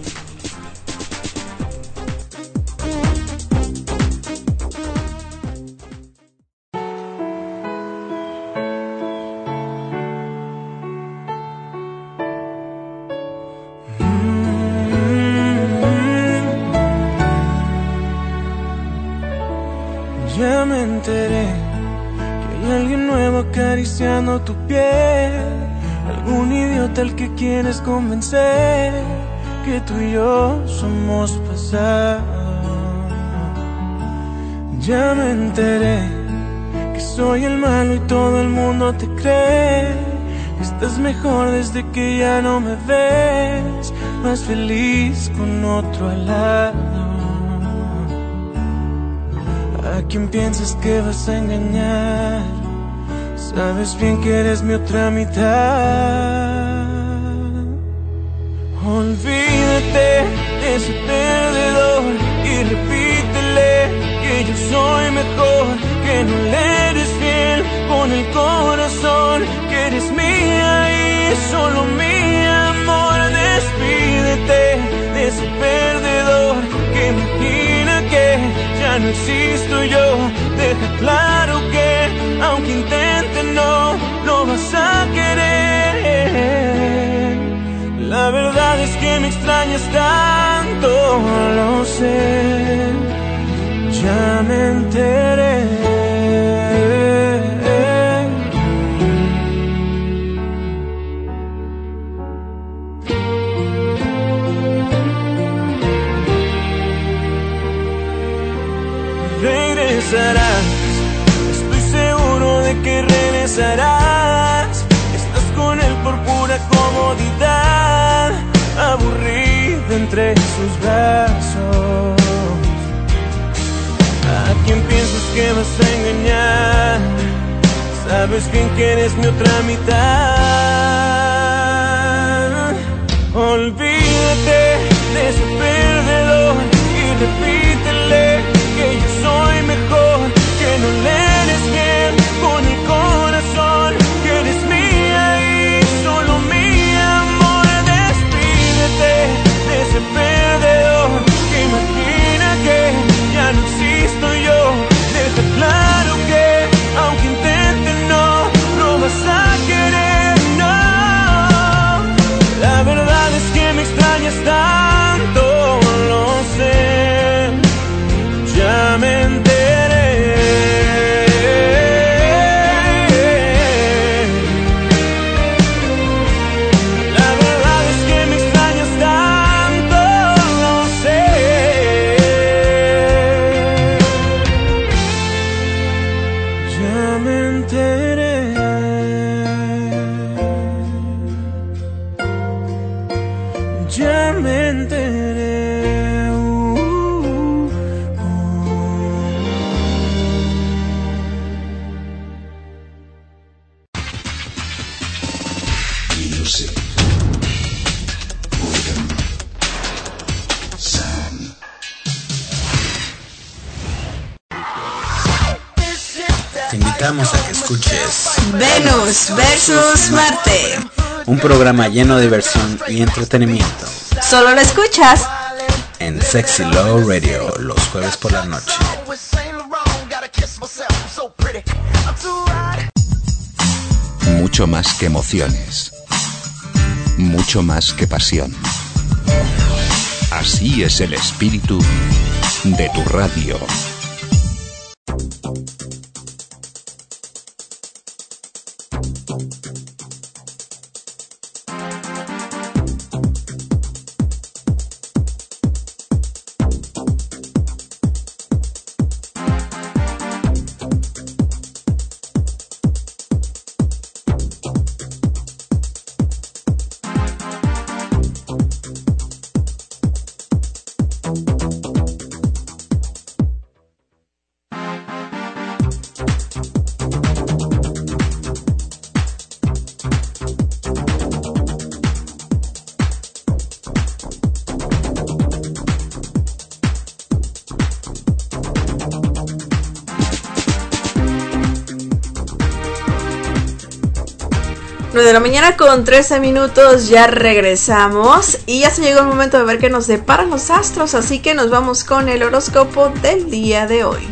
Speaker 8: Ya me enteré que hay alguien nuevo acariciando tu piel, algún idiota al que quieres convencer que tú y yo somos pasado. Ya me enteré que soy el malo y todo el mundo te cree que estás mejor desde que ya no me ves, más feliz con otro al lado. ¿A quién piensas que vas a engañar? Sabes bien que eres mi otra mitad. Olvídate de ese perdedor y repítele que yo soy mejor, que no le eres fiel con el corazón, que eres mía y solo mi amor. Despídete de ese perdedor que imagina que ya no existo yo. Deja claro que aunque intente no lo vas a querer. La verdad es que me extrañas tanto, lo sé. Ya me enteré. Regresarás, estoy seguro de que regresarás. Estás con él por pura comodidad, aburrida entre sus brazos. ¿A quién piensas que vas a engañar? Sabes bien que eres mi otra mitad. Olvídate de ese perdedor y repítele que yo soy mejor, que no le eres bien con el corazón, que eres mía y solo mi amor. Despídete de ese perdedor que imagina que ya no existo yo. Deja claro que aunque intente no lo vas a querer, no. La verdad es que me extrañas tanto, lo sé. Ya me enteré. La verdad es que me extrañas tanto, lo sé. Ya me enteré. Ya me enteré.
Speaker 1: Te invitamos a que escuches
Speaker 3: Venus versus Marte.
Speaker 1: un programa lleno de diversión y entretenimiento
Speaker 3: Solo lo escuchas
Speaker 1: en Sexy Love Radio los jueves por la noche.
Speaker 2: Mucho más que emociones. Mucho más que pasión. Así es el espíritu de tu radio.
Speaker 3: nueve de la mañana con trece minutos, ya regresamos y ya se llegó el momento de ver qué nos deparan los astros, así que nos vamos con el horóscopo del día de hoy.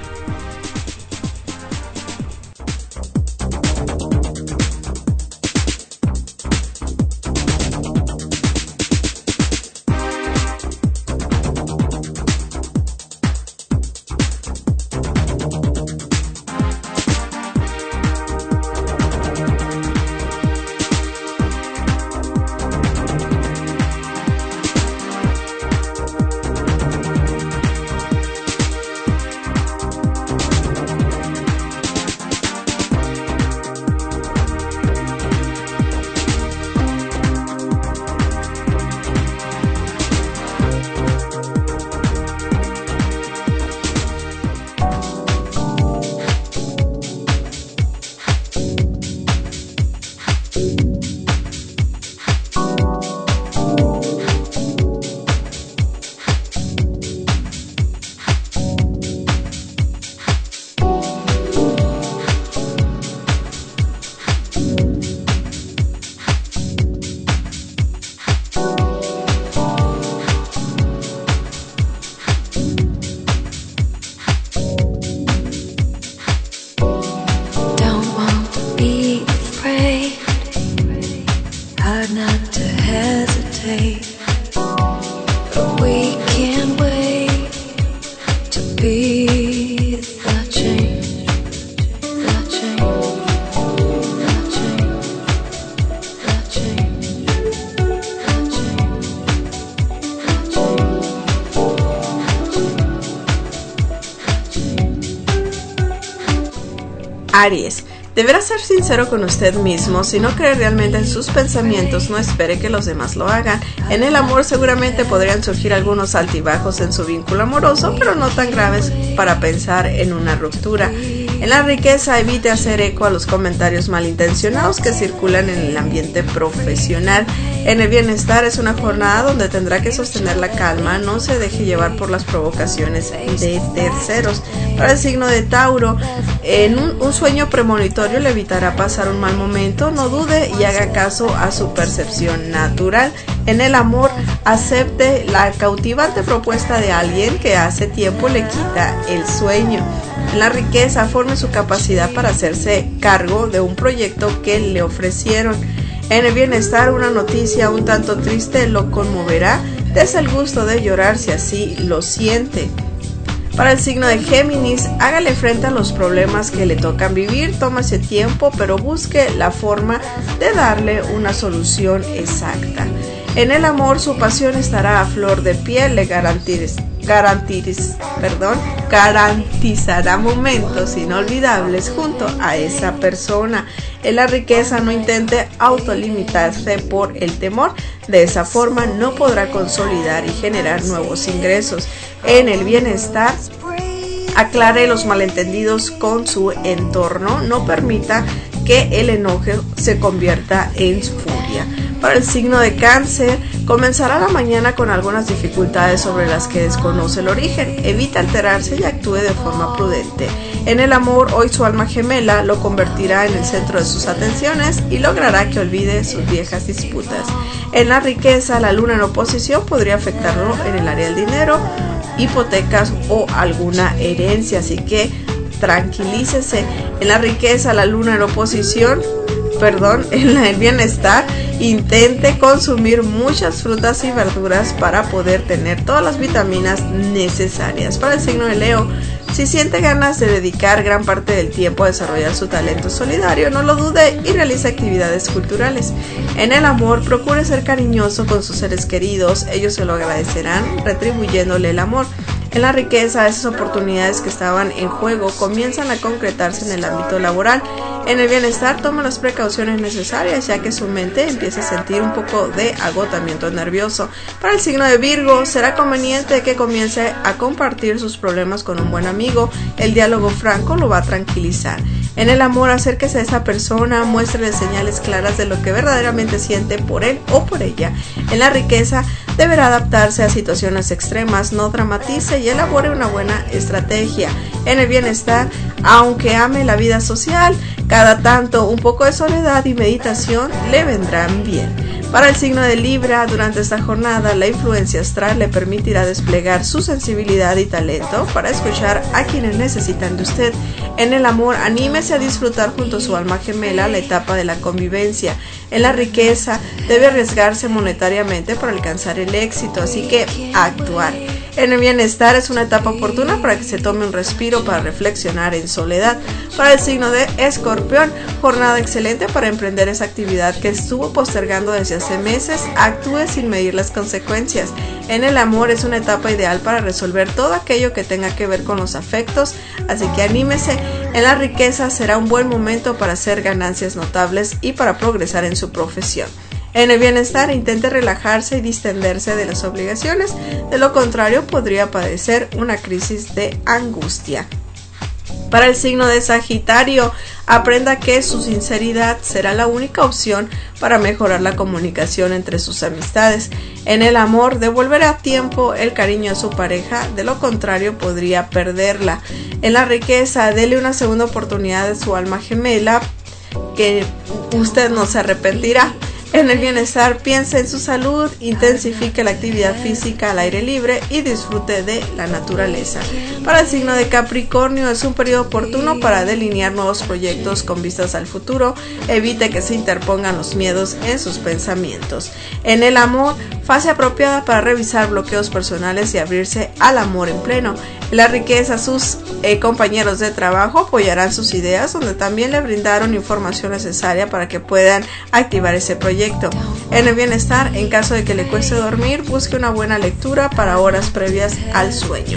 Speaker 3: Aries, deberá ser sincero con usted mismo. Si no cree realmente en sus pensamientos, no espere que los demás lo hagan. En el amor seguramente podrían surgir algunos altibajos en su vínculo amoroso, pero no tan graves para pensar en una ruptura. En la riqueza, evite hacer eco a los comentarios malintencionados que circulan en el ambiente profesional. En el bienestar, es una jornada donde tendrá que sostener la calma, no se deje llevar por las provocaciones de terceros. Para el signo de Tauro, en un, un sueño premonitorio le evitará pasar un mal momento, no dude y haga caso a su percepción natural. En el amor, acepte la cautivante propuesta de alguien que hace tiempo le quita el sueño. En la riqueza, forme su capacidad para hacerse cargo de un proyecto que le ofrecieron. En el bienestar, una noticia un tanto triste lo conmoverá. Dese el gusto de llorar si así lo siente. Para el signo de Géminis, hágale frente a los problemas que le tocan vivir, tómase tiempo, pero busque la forma de darle una solución exacta. En el amor, su pasión estará a flor de piel, le garantiz, garantiz, perdón, garantizará momentos inolvidables junto a esa persona. En la riqueza, no intente autolimitarse por el temor, de esa forma no podrá consolidar y generar nuevos ingresos. En el bienestar, aclare los malentendidos con su entorno, no permita que el enojo se convierta en furia. Para el signo de Cáncer, comenzará la mañana con algunas dificultades sobre las que desconoce el origen. Evita alterarse y actúe de forma prudente. En el amor, hoy su alma gemela lo convertirá en el centro de sus atenciones y logrará que olvide sus viejas disputas. En la riqueza, la luna en oposición podría afectarlo en el área del dinero, hipotecas o alguna herencia, así que tranquilícese. En la riqueza, la luna en oposición, perdón, en el bienestar, intente consumir muchas frutas y verduras para poder tener todas las vitaminas necesarias. Para el signo de Leo, si siente ganas de dedicar gran parte del tiempo a desarrollar su talento solidario, no lo dude y realice actividades culturales. En el amor, procure ser cariñoso con sus seres queridos, ellos se lo agradecerán retribuyéndole el amor. En la riqueza, esas oportunidades que estaban en juego comienzan a concretarse en el ámbito laboral. En el bienestar, toma las precauciones necesarias ya que su mente empieza a sentir un poco de agotamiento nervioso. Para el signo de Virgo, será conveniente que comience a compartir sus problemas con un buen amigo. El diálogo franco lo va a tranquilizar. En el amor, acérquese a esa persona, muéstrele señales claras de lo que verdaderamente siente por él o por ella. En la riqueza, deberá adaptarse a situaciones extremas, no dramatice y elabore una buena estrategia. En el bienestar, aunque ame la vida social, Cada tanto, un poco de soledad y meditación le vendrán bien. Para el signo de Libra, durante esta jornada, la influencia astral le permitirá desplegar su sensibilidad y talento para escuchar a quienes necesitan de usted. En el amor, anímese a disfrutar junto a su alma gemela la etapa de la convivencia. En la riqueza, debe arriesgarse monetariamente para alcanzar el éxito, así que a actuar. En el bienestar, es una etapa oportuna para que se tome un respiro para reflexionar en soledad. Para el signo de Escorpión, jornada excelente para emprender esa actividad que estuvo postergando desde hace meses. Actúe sin medir las consecuencias. En el amor, es una etapa ideal para resolver todo aquello que tenga que ver con los afectos, así que anímese. En la riqueza, será un buen momento para hacer ganancias notables y para progresar en su profesión. En el bienestar, intente relajarse y distenderse de las obligaciones, de lo contrario podría padecer una crisis de angustia. Para el signo de Sagitario, aprenda que su sinceridad será la única opción para mejorar la comunicación entre sus amistades. En el amor, devolverá a tiempo el cariño a su pareja, de lo contrario podría perderla. En la riqueza, dele una segunda oportunidad a su alma gemela, que usted no se arrepentirá. En el bienestar, piense en su salud, intensifique la actividad física al aire libre y disfrute de la naturaleza. Para el signo de Capricornio, es un periodo oportuno para delinear nuevos proyectos con vistas al futuro. Evite que se interpongan los miedos en sus pensamientos. En el amor, fase apropiada para revisar bloqueos personales y abrirse al amor en pleno. En la riqueza, sus eh, compañeros de trabajo apoyarán sus ideas, donde también le brindaron información necesaria para que puedan activar ese proyecto. En el bienestar, en caso de que le cueste dormir, busque una buena lectura para horas previas al sueño.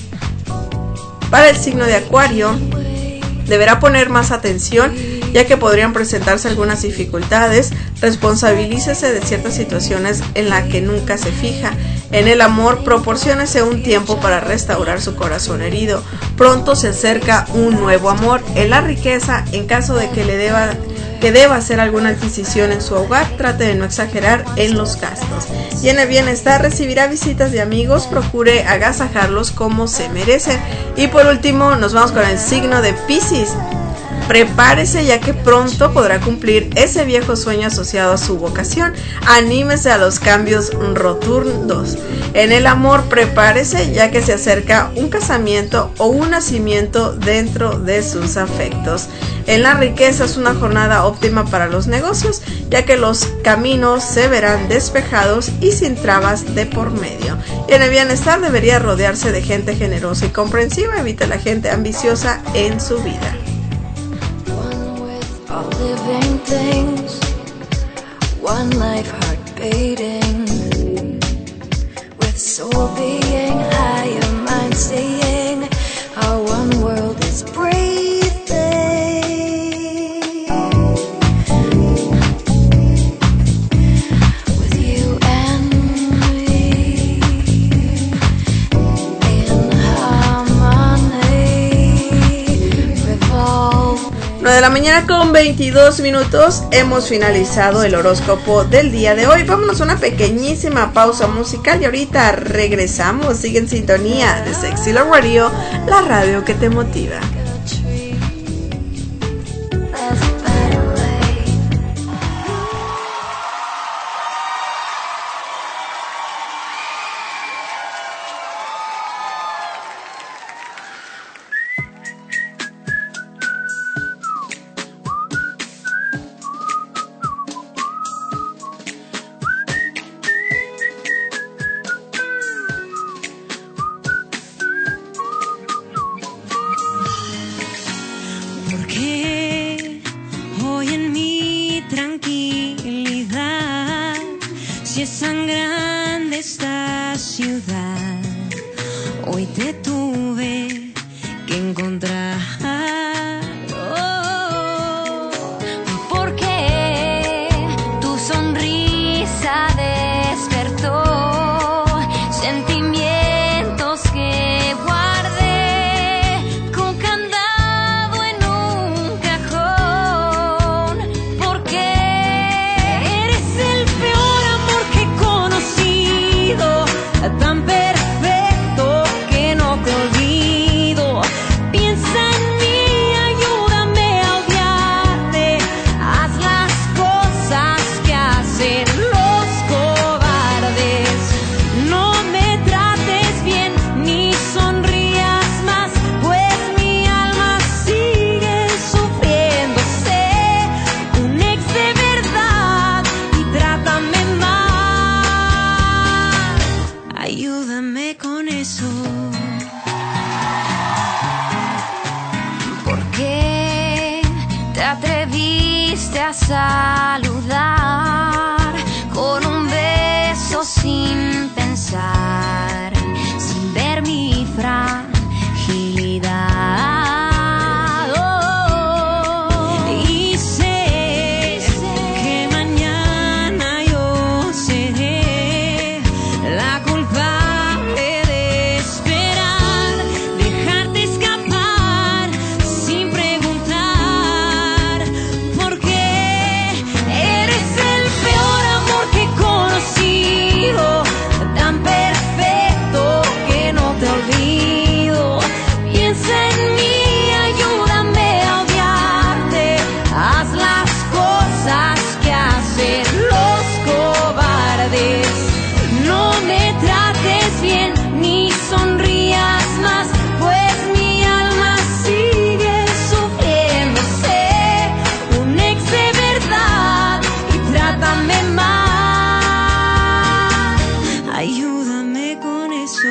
Speaker 3: Para el signo de Acuario, deberá poner más atención, ya que podrían presentarse algunas dificultades. Responsabilícese de ciertas situaciones en las que nunca se fija. En el amor, proporciónese un tiempo para restaurar su corazón herido. Pronto se acerca un nuevo amor. En la riqueza, en caso de que le deba que deba hacer alguna adquisición en su hogar, trate de no exagerar en los gastos. Y en el bienestar, recibirá visitas de amigos, procure agasajarlos como se merecen. Y por último, nos vamos con el signo de Piscis. Prepárese, ya que pronto podrá cumplir ese viejo sueño asociado a su vocación. Anímese a los cambios rotundos. En el amor, prepárese, ya que se acerca un casamiento o un nacimiento dentro de sus afectos. En la riqueza, es una jornada óptima para los negocios, ya que los caminos se verán despejados y sin trabas de por medio. Y en el bienestar, debería rodearse de gente generosa y comprensiva. Evite la gente ambiciosa en su vida.
Speaker 10: All living things, one life heart beating, with soul being higher, mind seeing, our one world is breathing, with you and me, in harmony, revolve.
Speaker 3: nueve de la mañana con veintidós minutos, hemos finalizado el horóscopo del día de hoy. Vámonos a una pequeñísima pausa musical y ahorita regresamos. Sigue en sintonía de Sexy Love Radio, la radio que te motiva.
Speaker 10: Tan perfecto que no te olvido. Piensa
Speaker 4: saludar con un beso sin pensar, sin ver mi fragilidad. Oh, y sé que mañana yo seré la culpable de esperar, dejarte escapar sin preguntar, porque eres el peor amor que he conocido, tan perfecto que no te olvido. Piensa en mí, ayúdame a odiarte, haz las cosas que hacen los cobardes. No me trates bien ni sonrías más, pues mi alma sigue sufriendo. Sé un ex de verdad y trátame mal. Ayúdame con eso.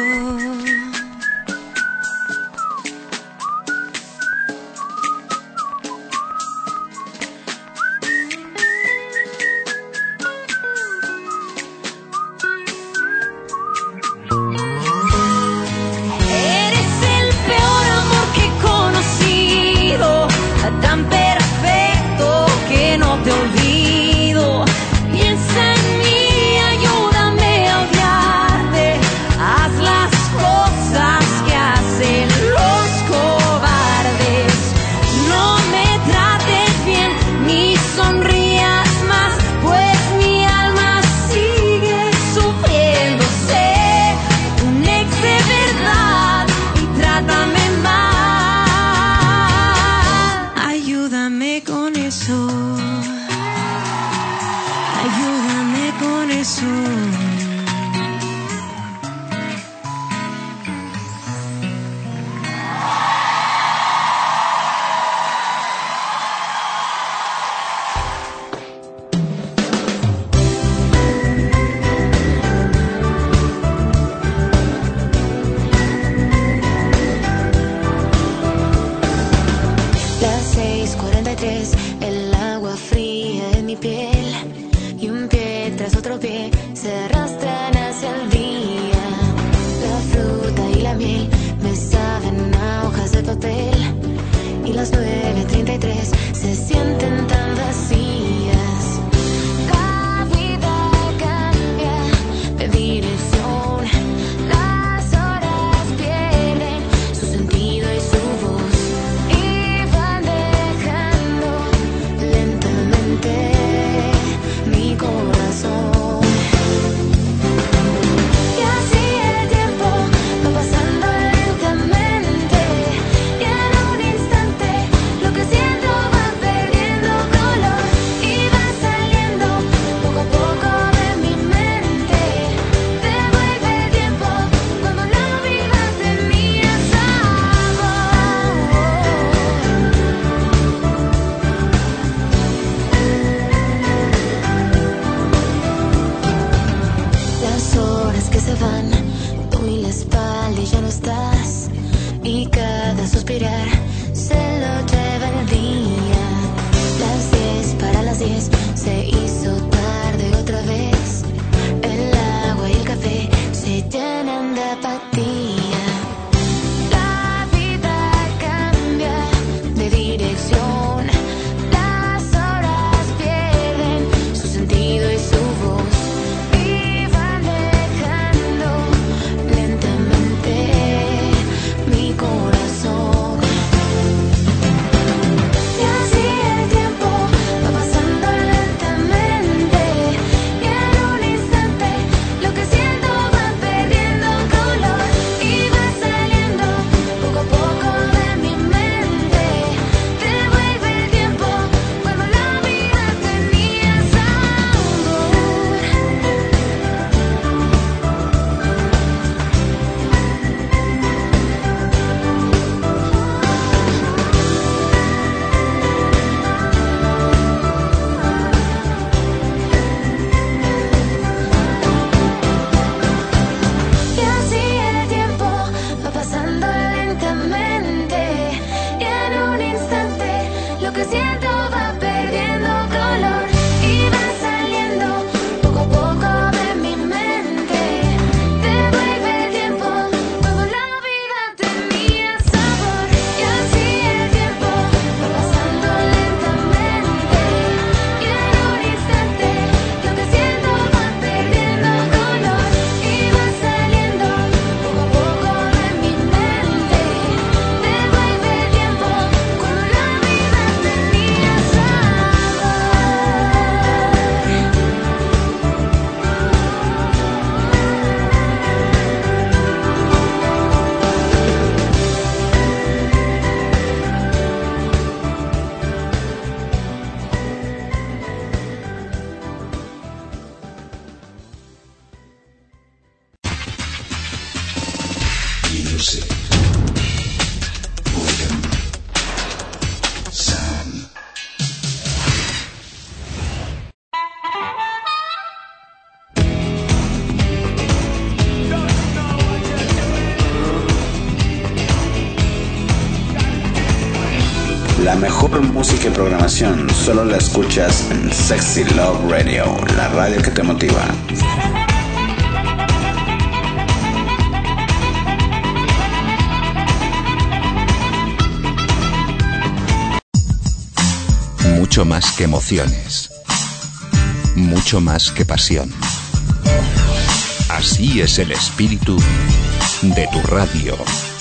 Speaker 4: Eres el peor amor que he conocido, tan perfecto que no te olvido. Piensa en mí, ayúdame a odiarte, haz las cosas que hacen los cobardes. No me trates bien ni sonrías más, pues mi alma sigue sufriendo. Sé un ex de verdad y trátame mal. Ayúdame con eso. Ayúdame con eso. Las seis cuarenta y tres, el agua fría en mi piel y un pie tras otro pie se arrastran hacia el día. La fruta y la miel me saben a hojas de papel y las nueve treinta y tres se sienten tan vacías. La vida cambia de dirección, las horas pierden su sentido y su voz y van dejando lentamente mi corazón. Y así el tiempo va pasando lentamente y en un instante lo que siento va perdiendo color y va saliendo poco a poco de mi mente. Devuelve el tiempo cuando la vida tenía sabor. Las horas que se van, doy la espalda y ya no estás, y cada suspirar se lo lleva el día. Las diez para las diez se hizo tarde otra vez, el agua y el café se llenan de apatía. La vida cambia de dirección, las horas pierden su sentido y su voz y van dejando lentamente mi corazón.
Speaker 2: Music. Rhythm. Sound.
Speaker 1: La mejor música y programación solo la escuchas en Sexy Love Radio, la radio que te motiva.
Speaker 2: Mucho más que emociones. Mucho más que pasión. Así es el espíritu de tu radio.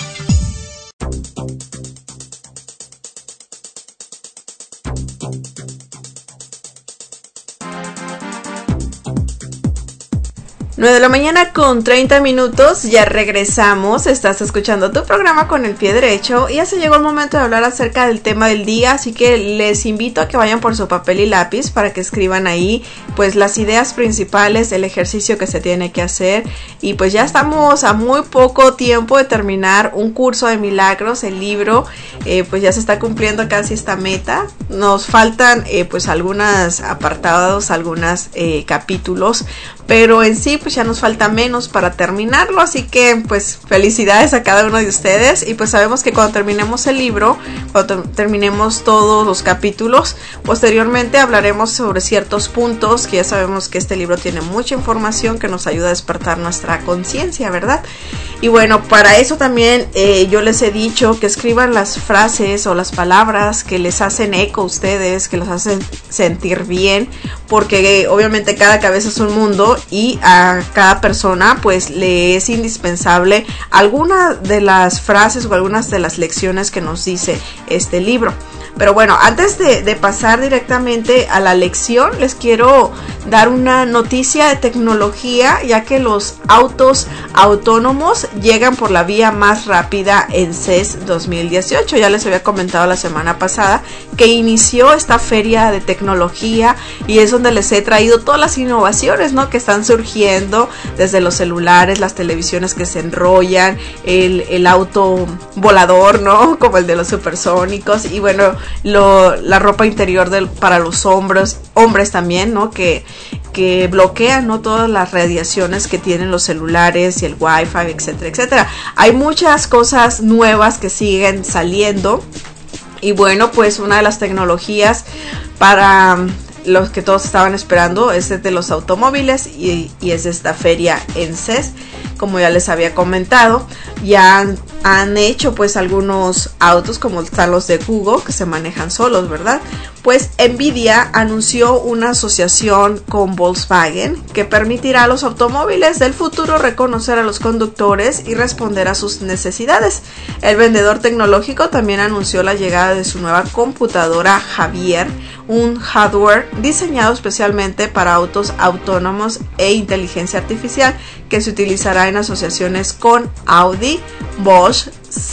Speaker 3: nueve de la mañana con treinta minutos, ya regresamos, estás escuchando tu programa Con el Pie Derecho y ya se llegó el momento de hablar acerca del tema del día, así que les invito a que vayan por su papel y lápiz para que escriban ahí pues las ideas principales, el ejercicio que se tiene que hacer y pues ya estamos a muy poco tiempo de terminar un curso de milagros, el libro, eh, pues ya se está cumpliendo casi esta meta, nos faltan eh, pues algunos apartados, algunos eh, capítulos, pero en sí pues ya nos falta menos para terminarlo, así que pues felicidades a cada uno de ustedes y pues sabemos que cuando terminemos el libro, cuando terminemos todos los capítulos, posteriormente hablaremos sobre ciertos puntos que ya sabemos que este libro tiene mucha información que nos ayuda a despertar nuestra conciencia, ¿verdad? Y bueno, para eso también eh, yo les he dicho que escriban las frases o las palabras que les hacen eco a ustedes, que los hacen sentir bien, porque eh, obviamente cada cabeza es un mundo y a cada persona pues le es indispensable alguna de las frases o algunas de las lecciones que nos dice este libro. Pero bueno, antes de, de pasar directamente a la lección, les quiero dar una noticia de tecnología, ya que los autos autónomos llegan por la vía más rápida en C E S dos mil dieciocho. Ya les había comentado la semana pasada que inició esta feria de tecnología y es donde les he traído todas las innovaciones, ¿no?, que están surgiendo desde los celulares, las televisiones que se enrollan, el, el auto volador, ¿no?, como el de los supersónicos y bueno, Lo, la ropa interior del, para los hombres, hombres también, ¿no? Que, que bloquean, ¿no?, todas las radiaciones que tienen los celulares y el wifi, etcétera, etcétera. Hay muchas cosas nuevas que siguen saliendo y bueno, pues una de las tecnologías para los que todos estaban esperando es de los automóviles y, y es de esta feria en C E S. Como ya les había comentado, ya han, han hecho pues algunos autos como están los de Google que se manejan solos, ¿verdad? Pues Nvidia anunció una asociación con Volkswagen que permitirá a los automóviles del futuro reconocer a los conductores y responder a sus necesidades. El vendedor tecnológico también anunció la llegada de su nueva computadora Javier, un hardware diseñado especialmente para autos autónomos e inteligencia artificial que se utilizará en asociaciones con Audi, Bosch,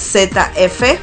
Speaker 3: Z F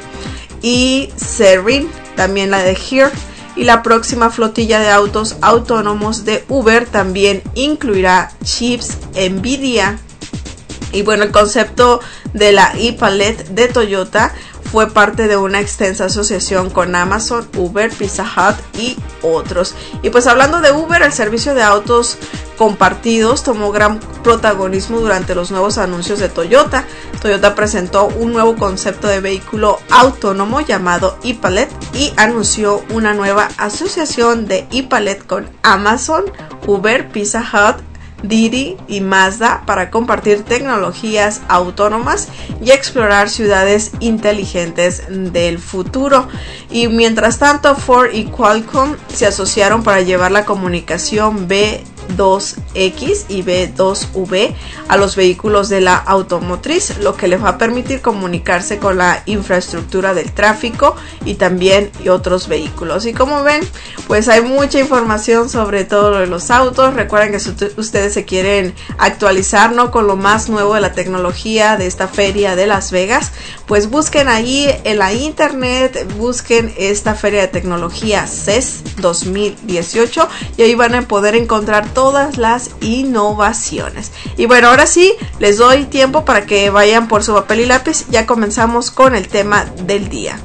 Speaker 3: y Serrin, también la de Here. Y la próxima flotilla de autos autónomos de Uber también incluirá chips Nvidia. Y bueno, el concepto de la e-Palette de Toyota fue parte de una extensa asociación con Amazon, Uber, Pizza Hut y otros. Y pues hablando de Uber, el servicio de autos compartidos tomó gran protagonismo durante los nuevos anuncios de Toyota. Toyota presentó un nuevo concepto de vehículo autónomo llamado e-Palette y anunció una nueva asociación de e-Palette con Amazon, Uber, Pizza Hut, Didi y Mazda para compartir tecnologías autónomas y explorar ciudades inteligentes del futuro. Y mientras tanto, Ford y Qualcomm se asociaron para llevar la comunicación B dos X y B dos V a los vehículos de la automotriz, lo que les va a permitir comunicarse con la infraestructura del tráfico y también y otros vehículos. Y como ven, pues hay mucha información sobre todo lo de los autos. Recuerden que si ustedes se quieren actualizar, ¿no?, con lo más nuevo de la tecnología de esta feria de Las Vegas, pues busquen ahí en la internet, busquen esta feria de tecnología C E S dos mil dieciocho y ahí van a poder encontrar todas las innovaciones. Y bueno, ahora sí, les doy tiempo para que vayan por su papel y lápiz. Ya comenzamos con el tema del día.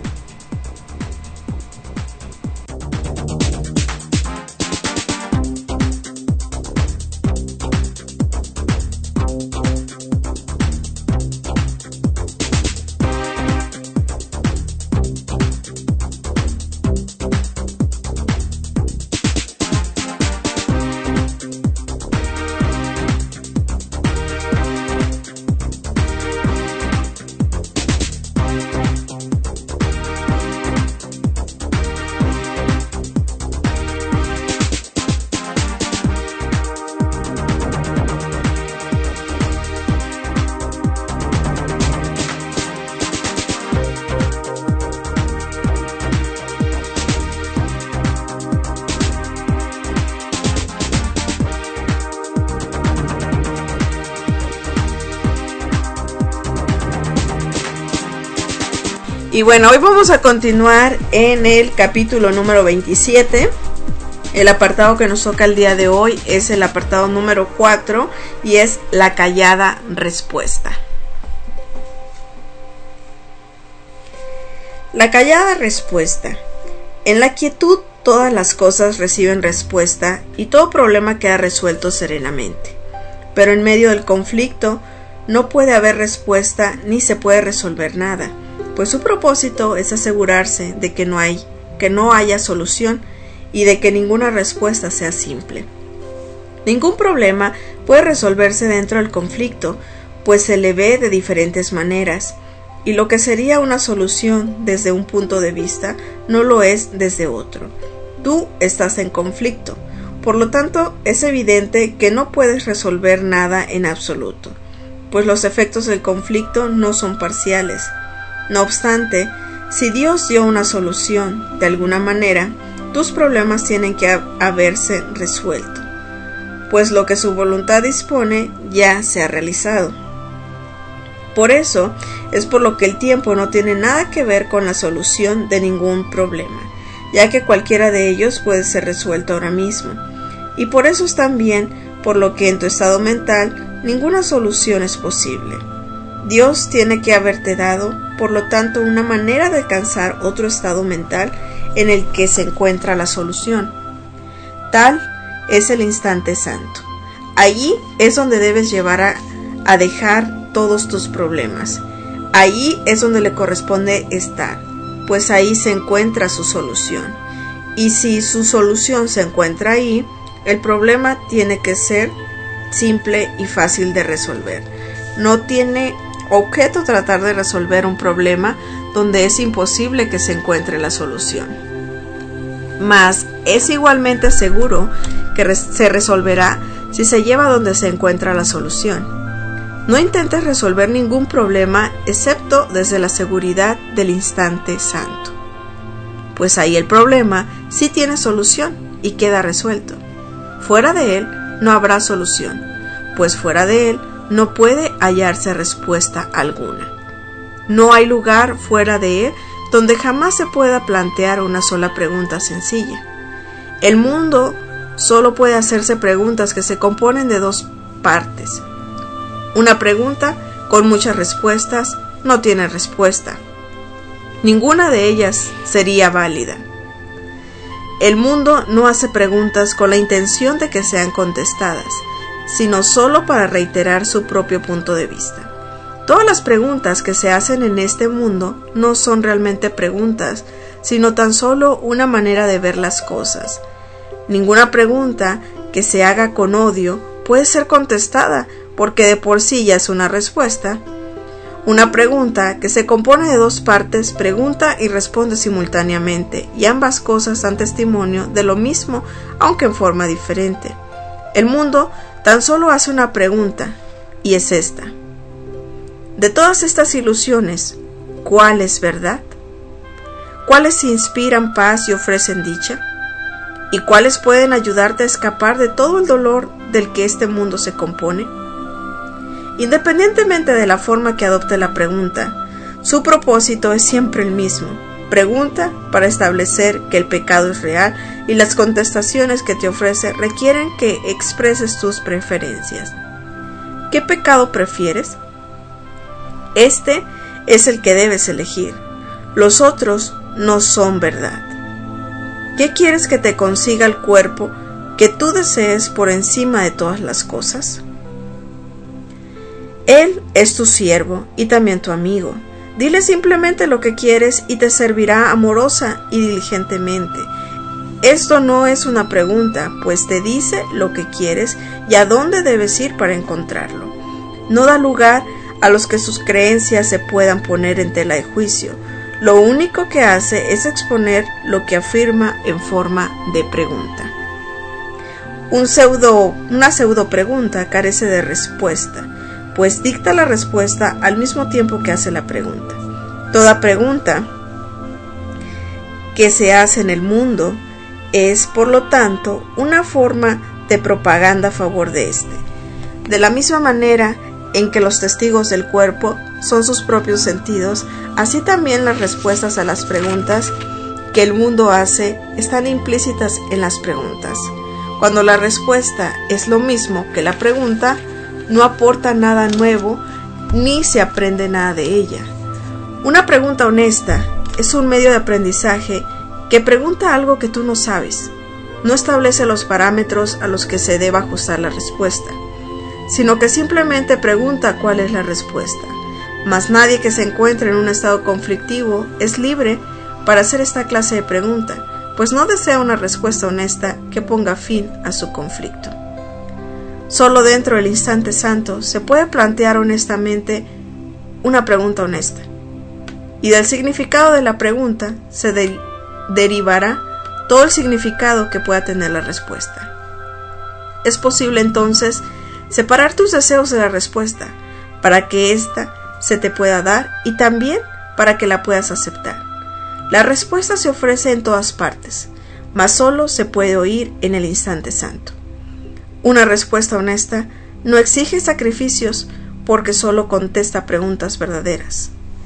Speaker 3: Y bueno, hoy vamos a continuar en el capítulo número veintisiete. El apartado que nos toca el día de hoy es el apartado número cuatro y es la callada respuesta. La callada respuesta. En la quietud todas las cosas reciben respuesta y todo problema queda resuelto serenamente. Pero en medio del conflicto no puede haber respuesta ni se puede resolver nada, pues su propósito es asegurarse de que no hay, que no haya solución y de que ninguna respuesta sea simple. Ningún problema puede resolverse dentro del conflicto, pues se le ve de diferentes maneras, y lo que sería una solución desde un punto de vista no lo es desde otro. Tú estás en conflicto, por lo tanto es evidente que no puedes resolver nada en absoluto, pues los efectos del conflicto no son parciales. No obstante, si Dios dio una solución, de alguna manera, tus problemas tienen que haberse resuelto, pues lo que su voluntad dispone ya se ha realizado. Por eso es por lo que el tiempo no tiene nada que ver con la solución de ningún problema, ya que cualquiera de ellos puede ser resuelto ahora mismo. Y por eso es también por lo que en tu estado mental ninguna solución es posible. Dios tiene que haberte dado, por lo tanto, una manera de alcanzar otro estado mental en el que se encuentra la solución. Tal es el instante santo. Allí es donde debes llevar a, a dejar todos tus problemas. Allí es donde le corresponde estar, pues ahí se encuentra su solución. Y si su solución se encuentra ahí, el problema tiene que ser simple y fácil de resolver. No tiene objeto tratar de resolver un problema donde es imposible que se encuentre la solución. Mas es igualmente seguro que res- se resolverá si se lleva donde se encuentra la solución. No intentes resolver ningún problema excepto desde la seguridad del instante santo, pues ahí el problema sí tiene solución y queda resuelto. Fuera de él no habrá solución, pues fuera de él no puede hallarse respuesta alguna. No hay lugar fuera de él donde jamás se pueda plantear una sola pregunta sencilla. El mundo solo puede hacerse preguntas que se componen de dos partes. Una pregunta con muchas respuestas no tiene respuesta. Ninguna de ellas sería válida. El mundo no hace preguntas con la intención de que sean contestadas, sino solo para reiterar su propio punto de vista. Todas las preguntas que se hacen en este mundo no son realmente preguntas, sino tan solo una manera de ver las cosas. Ninguna pregunta que se haga con odio puede ser contestada, porque de por sí ya es una respuesta. Una pregunta que se compone de dos partes pregunta y responde simultáneamente, y ambas cosas dan testimonio de lo mismo, aunque en forma diferente. El mundo tan solo hace una pregunta, y es esta: de todas estas ilusiones, ¿cuál es verdad? ¿Cuáles inspiran paz y ofrecen dicha? ¿Y cuáles pueden ayudarte a escapar de todo el dolor del que este mundo se compone? Independientemente de la forma que adopte la pregunta, su propósito es siempre el mismo, Pregunta para establecer que el pecado es real y las contestaciones que te ofrece requieren que expreses tus preferencias. ¿Qué pecado prefieres? Este es el que debes elegir. Los otros no son verdad. ¿Qué quieres que te consiga el cuerpo que tú desees por encima de todas las cosas? Él es tu siervo y también tu amigo. Dile simplemente lo que quieres y te servirá amorosa y diligentemente. Esto no es una pregunta, pues te dice lo que quieres y a dónde debes ir para encontrarlo. No da lugar a los que sus creencias se puedan poner en tela de juicio. Lo único que hace es exponer lo que afirma en forma de pregunta. Un pseudo, una pseudo pregunta carece de respuesta, pues dicta la respuesta al mismo tiempo que hace la pregunta. Toda pregunta que se hace en el mundo es, por lo tanto, una forma de propaganda a favor de éste. De la misma manera en que los testigos del cuerpo son sus propios sentidos, así también las respuestas a las preguntas que el mundo hace están implícitas en las preguntas. Cuando la respuesta es lo mismo que la pregunta, no aporta nada nuevo ni se aprende nada de ella. Una pregunta honesta es un medio de aprendizaje que pregunta algo que tú no sabes. No establece los parámetros a los que se deba ajustar la respuesta, sino que simplemente pregunta cuál es la respuesta. Mas nadie que se encuentre en un estado conflictivo es libre para hacer esta clase de pregunta, pues no desea una respuesta honesta que ponga fin a su conflicto. Solo dentro del instante santo se puede plantear honestamente una pregunta honesta, y del significado de la pregunta se de- derivará todo el significado que pueda tener la respuesta. Es posible entonces separar tus deseos de la respuesta para que ésta se te pueda dar y también para que la puedas aceptar. La respuesta se ofrece en todas partes, mas solo se puede oír en el instante santo. Una respuesta honesta no exige sacrificios porque solo contesta preguntas verdaderas.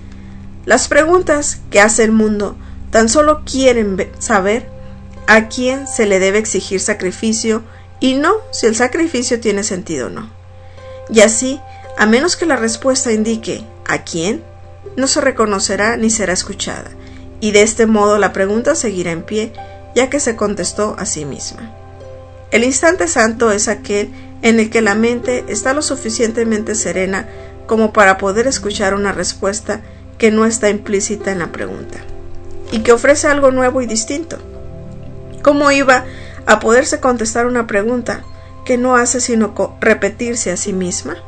Speaker 3: Las preguntas que hace el mundo tan solo quieren saber a quién se le debe exigir sacrificio y no si el sacrificio tiene sentido o no. Y así, a menos que la respuesta indique a quién, no se reconocerá ni será escuchada, y de este modo la pregunta seguirá en pie, ya que se contestó a sí misma. El instante santo es aquel en el que la mente está lo suficientemente serena como para poder escuchar una respuesta que no está implícita en la pregunta, y que ofrece algo nuevo y distinto. ¿Cómo iba a poderse contestar una pregunta que no hace sino repetirse a sí misma?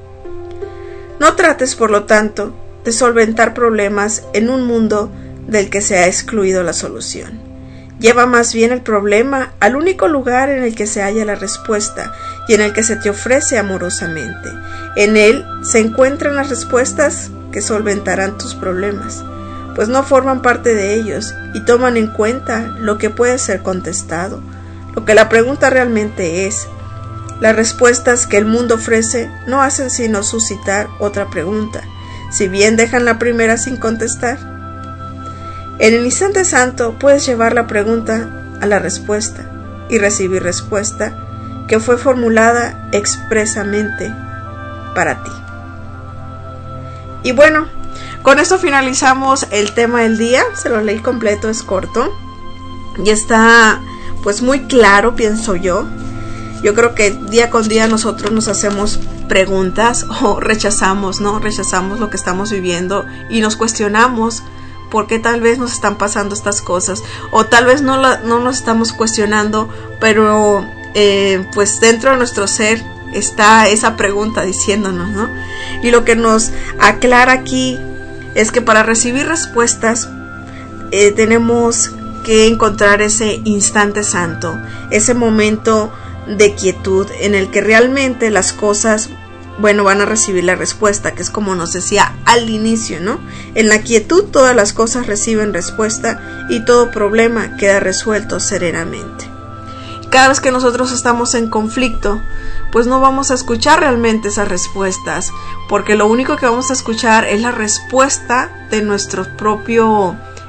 Speaker 3: No trates, por lo tanto, de solventar problemas en un mundo del que se ha excluido la solución. Lleva más bien el problema al único lugar en el que se halla la respuesta y en el que se te ofrece amorosamente. En él se encuentran las respuestas que solventarán tus problemas, pues no forman parte de ellos y toman en cuenta lo que puede ser contestado, lo que la pregunta realmente es. Las respuestas que el mundo ofrece no hacen sino suscitar otra pregunta, si bien dejan la primera sin contestar. En el instante santo puedes llevar la pregunta a la respuesta y recibir respuesta que fue formulada expresamente para ti. Y bueno, con esto finalizamos el tema del día. Se lo leí completo, es corto y está pues muy claro, pienso yo. Yo creo que día con día nosotros nos hacemos preguntas o rechazamos, ¿no? Rechazamos lo que estamos viviendo y nos cuestionamos por qué tal vez nos están pasando estas cosas, o tal vez no, la, no nos estamos cuestionando, pero eh, pues dentro de nuestro ser está esa pregunta diciéndonos, ¿no? Y lo que nos aclara aquí es que para recibir respuestas eh, tenemos que encontrar ese instante santo, ese momento de quietud en el que realmente las cosas, bueno, van a recibir la respuesta, que es como nos decía al inicio, ¿no? En la quietud todas las cosas reciben respuesta y todo problema queda resuelto serenamente. Cada vez que nosotros estamos en conflicto, pues no vamos a escuchar realmente esas respuestas, porque lo único que vamos a escuchar es la respuesta de nuestro propio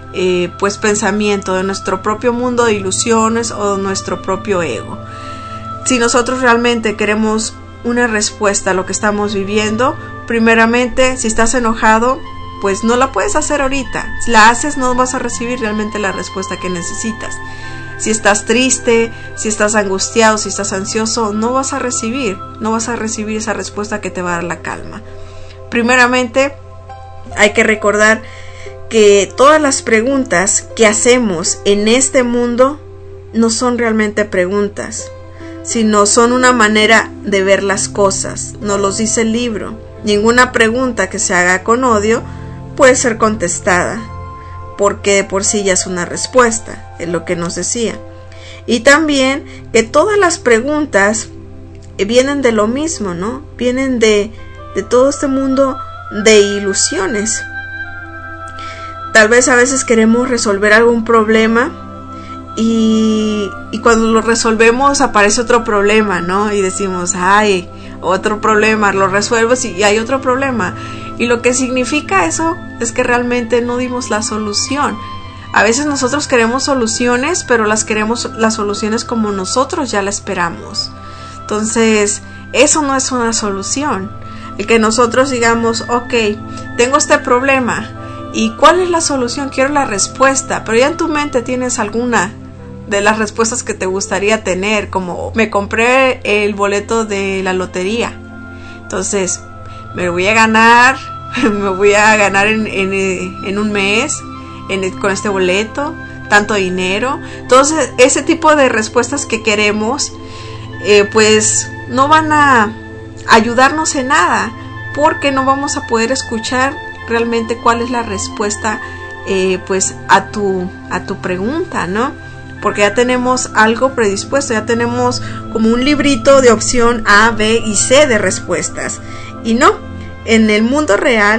Speaker 3: eh, pues pensamiento, de nuestro propio mundo de ilusiones o de nuestro propio ego. Si nosotros realmente queremos una respuesta a lo que estamos viviendo, primeramente, si estás enojado, pues no la puedes hacer ahorita. Si la haces, no vas a recibir realmente la respuesta que necesitas. Si estás triste, si estás angustiado, si estás ansioso, no vas a recibir, no vas a recibir esa respuesta que te va a dar la calma. Primeramente, hay que recordar que todas las preguntas que hacemos en este mundo no son realmente preguntas, sino son una manera de ver las cosas. Nos los dice el libro. Ninguna pregunta que se haga con odio puede ser contestada, porque de por sí ya es una respuesta, es lo que nos decía. Y también que todas las preguntas vienen de lo mismo, ¿no? Vienen de, de todo este mundo de ilusiones. Tal vez a veces queremos resolver algún problema y, y cuando lo resolvemos aparece otro problema, ¿no? Y decimos, ay, otro problema, lo resuelves y hay otro problema. Y lo que significa eso es que realmente no dimos la solución. A veces nosotros queremos soluciones, pero las queremos las soluciones como nosotros ya la esperamos. Entonces, eso no es una solución. El que nosotros digamos, ok, tengo este problema, ¿y cuál es la solución? Quiero la respuesta, pero ya en tu mente tienes alguna de las respuestas que te gustaría tener, como me compré el boleto de la lotería, entonces me voy a ganar, me voy a ganar en, en, en un mes en, con este boleto, tanto dinero. Entonces ese tipo de respuestas que queremos, eh, pues no van a ayudarnos en nada, porque no vamos a poder escuchar realmente cuál es la respuesta eh, pues a tu, a tu pregunta, ¿no? Porque ya tenemos algo predispuesto, ya tenemos como un librito de opción A, B y C de respuestas. Y no, en el mundo real,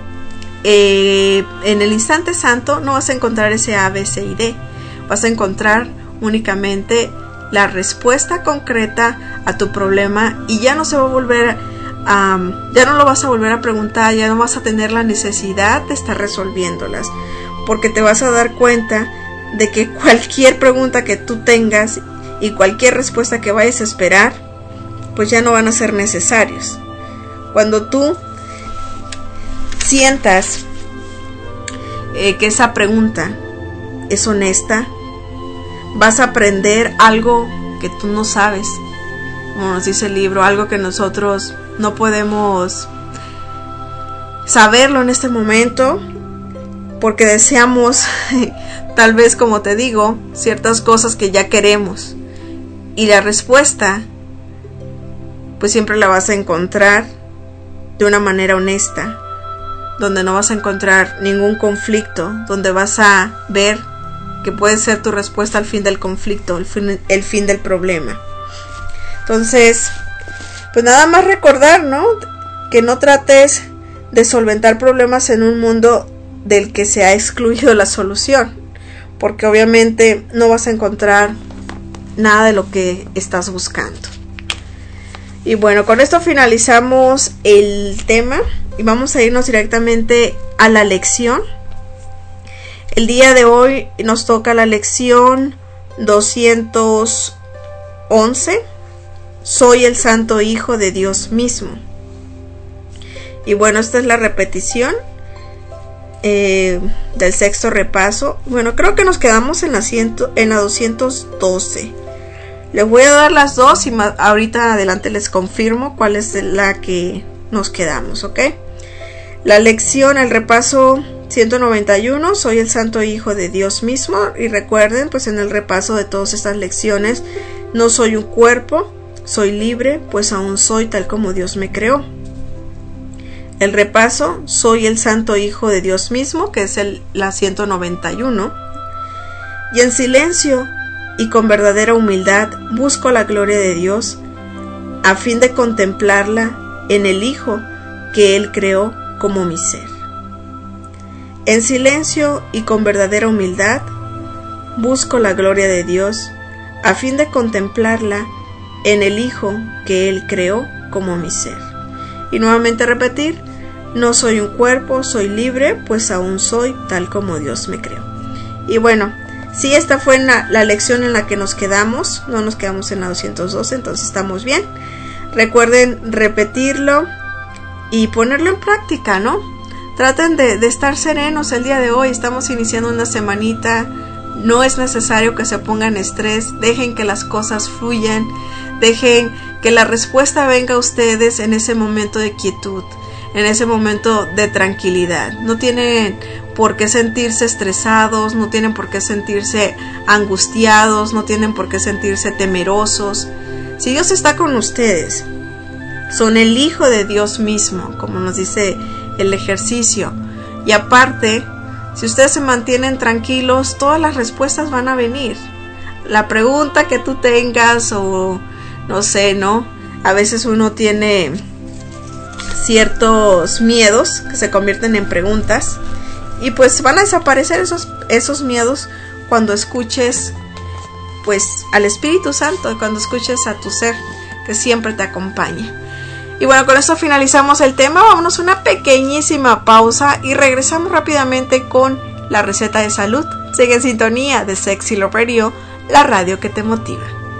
Speaker 3: eh, en el instante santo, no vas a encontrar ese A, B, C y D. Vas a encontrar únicamente la respuesta concreta a tu problema y ya no se va a volver a, um, ya no lo vas a volver a preguntar, ya no vas a tener la necesidad de estar resolviéndolas, porque te vas a dar cuenta de que cualquier pregunta que tú tengas y cualquier respuesta que vayas a esperar, pues ya no van a ser necesarios. Cuando tú sientas eh, que esa pregunta es honesta, vas a aprender algo que tú no sabes, como nos dice el libro, algo que nosotros no podemos saberlo en este momento, porque deseamos tal vez, como te digo, ciertas cosas que ya queremos, y la respuesta pues siempre la vas a encontrar de una manera honesta, donde no vas a encontrar ningún conflicto, donde vas a ver que puede ser tu respuesta al fin del conflicto, el fin, el fin del problema. Entonces, pues nada más recordar, ¿no? Que no trates de solventar problemas en un mundo del que se ha excluido la solución, porque obviamente no vas a encontrar nada de lo que estás buscando. Y bueno, con esto finalizamos el tema y vamos a irnos directamente a la lección. El día de hoy nos toca la lección doscientos once. Soy el Santo Hijo de Dios mismo. Y bueno, esta es la repetición eh, del sexto repaso. Bueno, creo que nos quedamos en la, ciento, en la doscientos doce. Les voy a dar las dos y más, ahorita adelante les confirmo cuál es la que nos quedamos, ¿ok? La lección, el repaso ciento noventa y uno, soy el Santo Hijo de Dios mismo. Y recuerden, pues en el repaso de todas estas lecciones, no soy un cuerpo, soy libre, pues aún soy tal como Dios me creó. El repaso, soy el Santo Hijo de Dios mismo, que es el, la ciento noventa y uno. Y en silencio y con verdadera humildad busco la gloria de Dios, a fin de contemplarla en el Hijo que Él creó como mi ser. En silencio y con verdadera humildad busco la gloria de Dios, a fin de contemplarla en el Hijo que Él creó como mi ser. Y nuevamente repetir, no soy un cuerpo, soy libre, pues aún soy tal como Dios me creó. Y bueno, sí, esta fue la, la lección en la que nos quedamos. No nos quedamos en la doscientos doce, entonces estamos bien. Recuerden repetirlo y ponerlo en práctica, ¿no? Traten de, de estar serenos el día de hoy. Estamos iniciando una semanita. No es necesario que se pongan estrés. Dejen que las cosas fluyan. Dejen que la respuesta venga a ustedes en ese momento de quietud, en ese momento de tranquilidad. No tienen por qué sentirse estresados, no tienen por qué sentirse angustiados, no tienen por qué sentirse temerosos. Si Dios está con ustedes, son el Hijo de Dios mismo, como nos dice el ejercicio. Y aparte, si ustedes se mantienen tranquilos, todas las respuestas van a venir. La pregunta que tú tengas o no sé, ¿no? A veces uno tiene ciertos miedos que se convierten en preguntas y pues van a desaparecer esos, esos miedos cuando escuches pues al Espíritu Santo, cuando escuches a tu ser que siempre te acompaña. Y bueno, con esto finalizamos el tema. Vámonos a una pequeñísima pausa y regresamos rápidamente con la receta de salud. Sigue en sintonía de Sexy Love Radio, la radio que te motiva.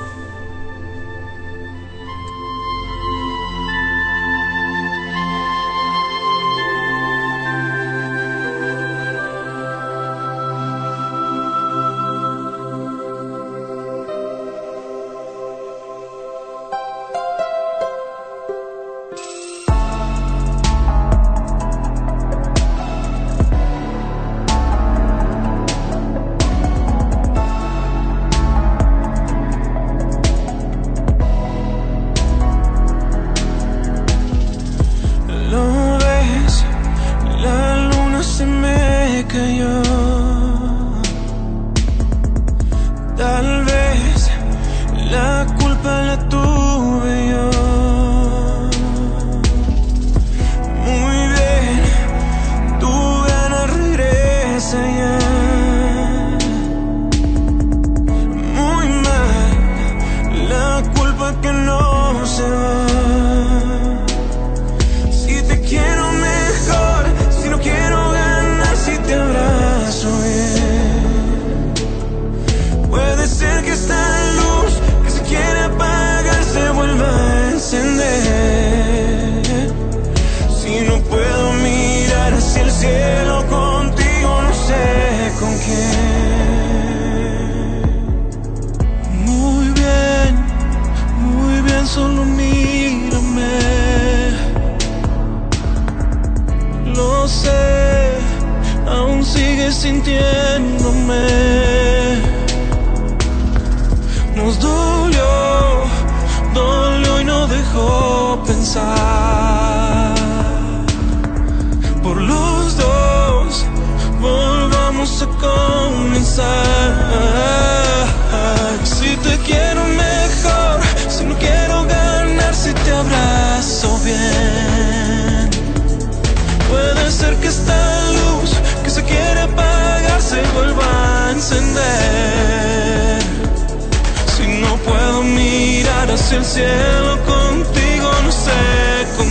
Speaker 8: El cielo contigo, no sé con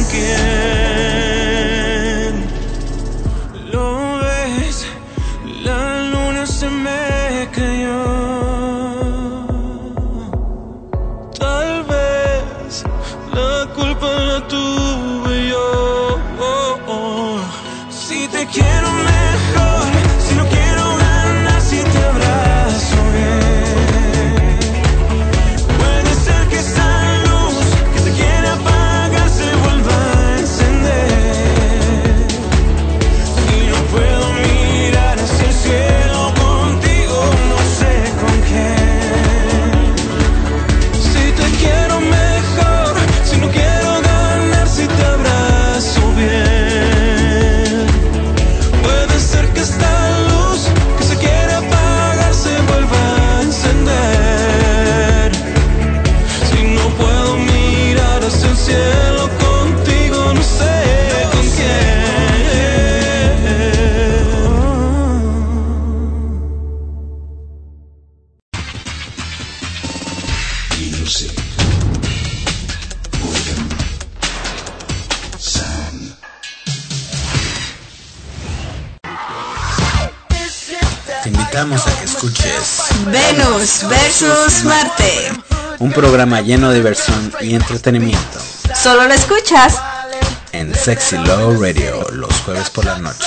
Speaker 8: quién. Lo ves, la luna se me cayó. Tal vez la culpa la tuve yo. Oh, oh. Si te quiero mejor, si no quiero ganar, si te abrazo bien. Puede
Speaker 1: invitamos a que escuches
Speaker 3: Venus versus Marte.
Speaker 1: Un programa lleno de diversión y entretenimiento.
Speaker 3: Solo lo escuchas
Speaker 1: en Sexy Love Radio los jueves por la noche.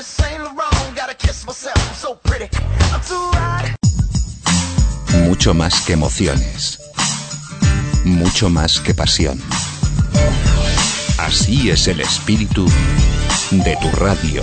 Speaker 2: Mucho más que emociones. Mucho más que pasión. Así es el espíritu de tu radio.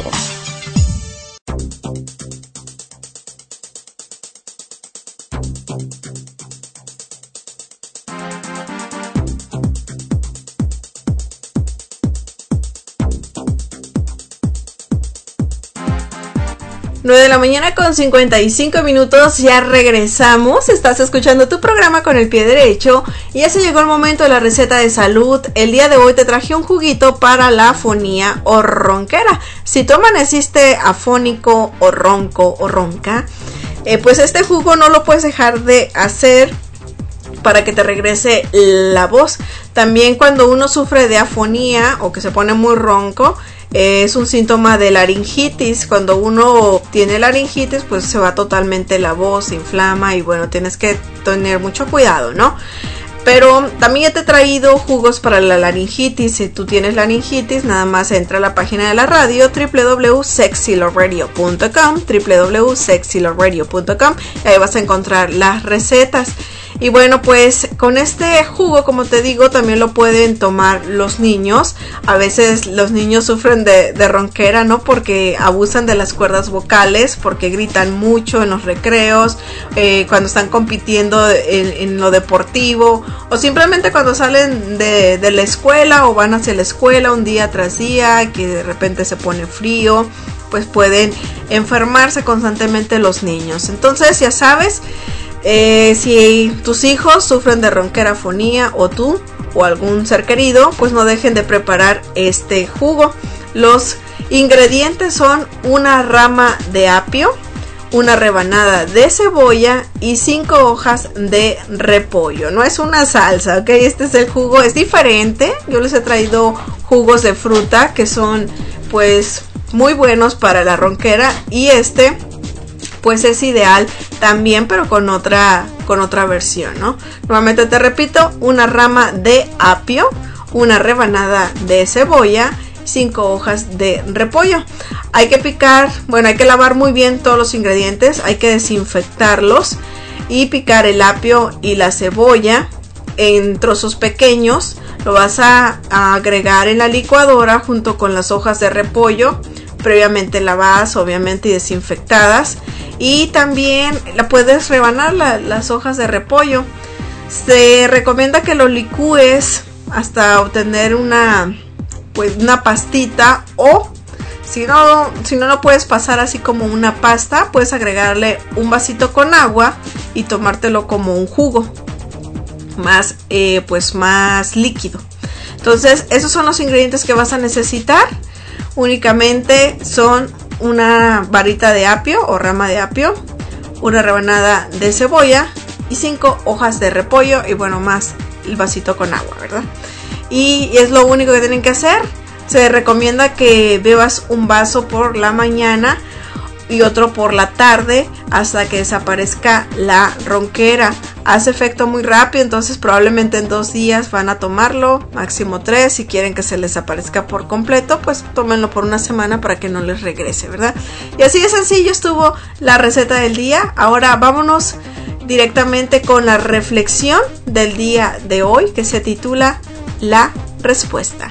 Speaker 3: nueve de la mañana con cincuenta y cinco minutos, ya regresamos. Estás escuchando tu programa con el pie derecho y ya se llegó el momento de la receta de salud. El día de hoy te traje un juguito para la afonía o ronquera. Si tú amaneciste afónico o ronco o ronca, eh, pues este jugo no lo puedes dejar de hacer para que te regrese la voz. También cuando uno sufre de afonía o que se pone muy ronco, es un síntoma de laringitis. Cuando uno tiene laringitis, pues se va totalmente la voz, se inflama y bueno, tienes que tener mucho cuidado, ¿no? Pero también ya te he traído jugos para la laringitis. Si tú tienes laringitis, nada más entra a la página de la radio doble u doble u doble u punto sexy love radio punto com, doble u doble u doble u punto sexy love radio punto com, y ahí vas a encontrar las recetas. Y bueno, pues con este jugo, como te digo, también lo pueden tomar los niños. A veces los niños sufren de, de ronquera, ¿no? Porque abusan de las cuerdas vocales, porque gritan mucho en los recreos, eh, cuando están compitiendo en, en lo deportivo, o simplemente cuando salen de, de la escuela o van hacia la escuela un día tras día, que de repente se pone frío, pues pueden enfermarse constantemente los niños. Entonces, ya sabes, Eh, si tus hijos sufren de ronquera, afonía, o tú o algún ser querido, pues no dejen de preparar este jugo. Los ingredientes son una rama de apio, una rebanada de cebolla y cinco hojas de repollo. No es una salsa, ¿ok? Este es el jugo, es diferente. Yo les he traído jugos de fruta que son pues muy buenos para la ronquera, y este pues es ideal también, pero con otra con otra versión, ¿no? Nuevamente te repito, una rama de apio, una rebanada de cebolla, cinco hojas de repollo. Hay que picar, bueno, hay que lavar muy bien todos los ingredientes, hay que desinfectarlos y picar el apio y la cebolla en trozos pequeños. Lo vas a, a agregar en la licuadora junto con las hojas de repollo, previamente lavadas, obviamente, y desinfectadas. Y también la puedes rebanar la, las hojas de repollo. Se recomienda que lo licúes hasta obtener una pues una pastita, o si no, si no lo puedes pasar así como una pasta, puedes agregarle un vasito con agua y tomártelo como un jugo más eh, pues más líquido. Entonces esos son los ingredientes que vas a necesitar. Únicamente son una varita de apio o rama de apio, una rebanada de cebolla y cinco hojas de repollo, y bueno, más el vasito con agua, ¿verdad? Y es lo único que tienen que hacer. Se recomienda que bebas un vaso por la mañana y otro por la tarde hasta que desaparezca la ronquera. Hace efecto muy rápido, entonces probablemente en dos días van a tomarlo, máximo tres. Si quieren que se les aparezca por completo, pues tómenlo por una semana para que no les regrese, ¿verdad? Y así de sencillo estuvo la receta del día. Ahora vámonos directamente con la reflexión del día de hoy, que se titula La Respuesta.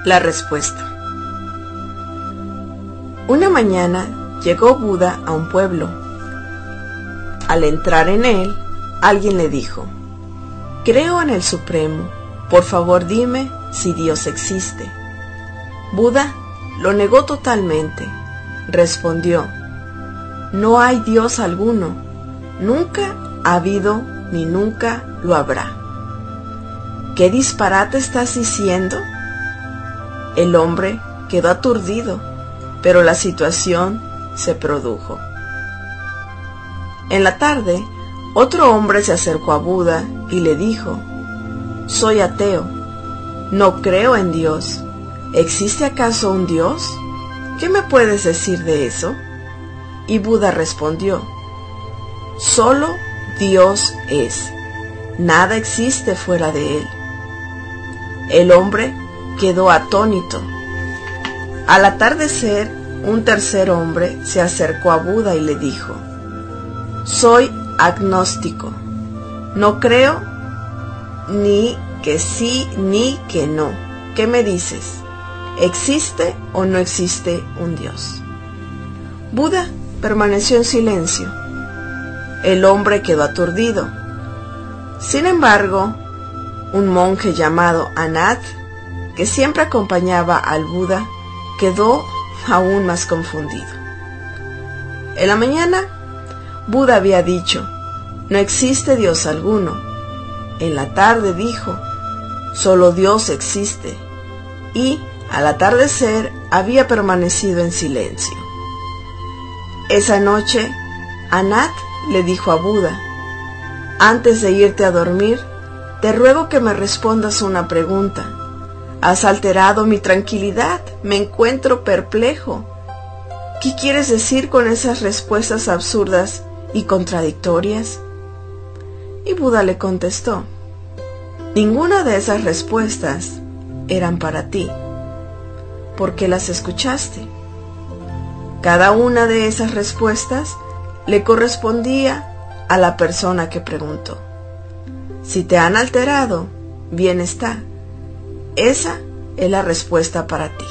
Speaker 3: La respuesta. Una mañana llegó Buda a un pueblo. Al entrar en él, alguien le dijo: creo en el Supremo, por favor dime si Dios existe. Buda lo negó totalmente. Respondió: no hay Dios alguno, nunca ha habido ni nunca lo habrá. ¿Qué disparate estás diciendo? El hombre quedó aturdido, pero la situación se produjo. En la tarde, otro hombre se acercó a Buda y le dijo: soy ateo, no creo en Dios. ¿Existe acaso un Dios? ¿Qué me puedes decir de eso? Y Buda respondió: solo Dios es, nada existe fuera de él. El hombre quedó atónito. Al atardecer, un tercer hombre se acercó a Buda y le dijo: soy agnóstico, no creo ni que sí ni que no. ¿Qué me dices? ¿Existe o no existe un Dios? Buda permaneció en silencio. El hombre quedó aturdido. Sin embargo, un monje llamado Anat, que siempre acompañaba al Buda, quedó aún más confundido. En la mañana, Buda había dicho: no existe Dios alguno. En la tarde dijo: solo Dios existe. Y al atardecer había permanecido en silencio. Esa noche, Anat le dijo a Buda: antes de irte a dormir, te ruego que me respondas una pregunta. Has alterado mi tranquilidad, me encuentro perplejo. ¿Qué quieres decir con esas respuestas absurdas y contradictorias? Y Buda le contestó: ninguna de esas respuestas eran para ti, porque las escuchaste. Cada una de esas respuestas le correspondía a la persona que preguntó. Si te han alterado, bien está. Esa es la respuesta para ti.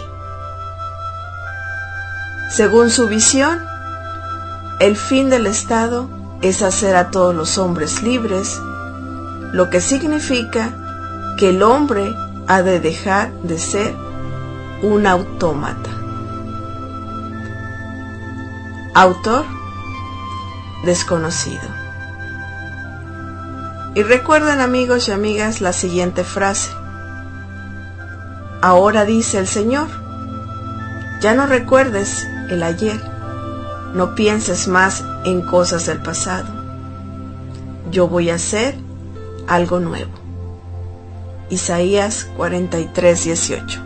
Speaker 3: Según su visión, el fin del Estado es hacer a todos los hombres libres, lo que significa que el hombre ha de dejar de ser un autómata. Autor desconocido. Y recuerden, amigos y amigas, la siguiente frase. Ahora dice el Señor: ya no recuerdes el ayer, no pienses más en cosas del pasado. Yo voy a hacer algo nuevo. Isaías cuarenta y tres, dieciocho.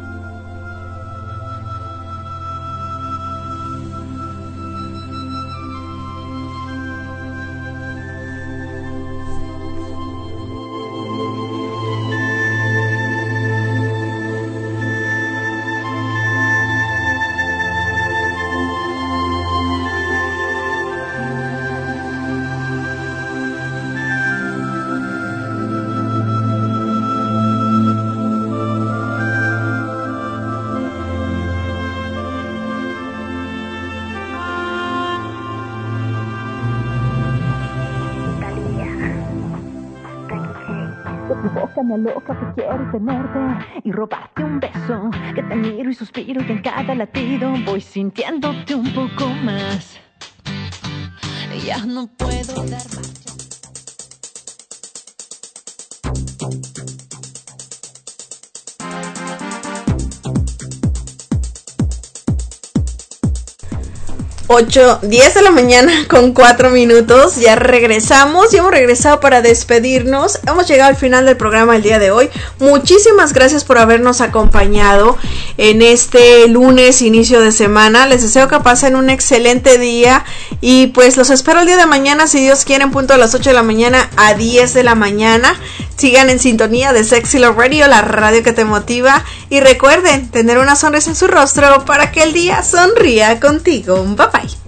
Speaker 11: Me loca que quiero tenerte y robarte un beso, que te miro y suspiro y en cada latido voy sintiéndote un poco más. Ya no puedo dar marcha.
Speaker 3: ocho, diez de la mañana con cuatro minutos, ya regresamos y hemos regresado para despedirnos. Hemos llegado al final del programa el día de hoy. Muchísimas gracias por habernos acompañado en este lunes, inicio de semana. Les deseo que pasen un excelente día y pues los espero el día de mañana, si Dios quiere, en punto a las ocho de la mañana a diez de la mañana. Sigan en sintonía de Sexy Love Radio, la radio que te motiva, y recuerden tener una sonrisa en su rostro para que el día sonría contigo. Bye bye.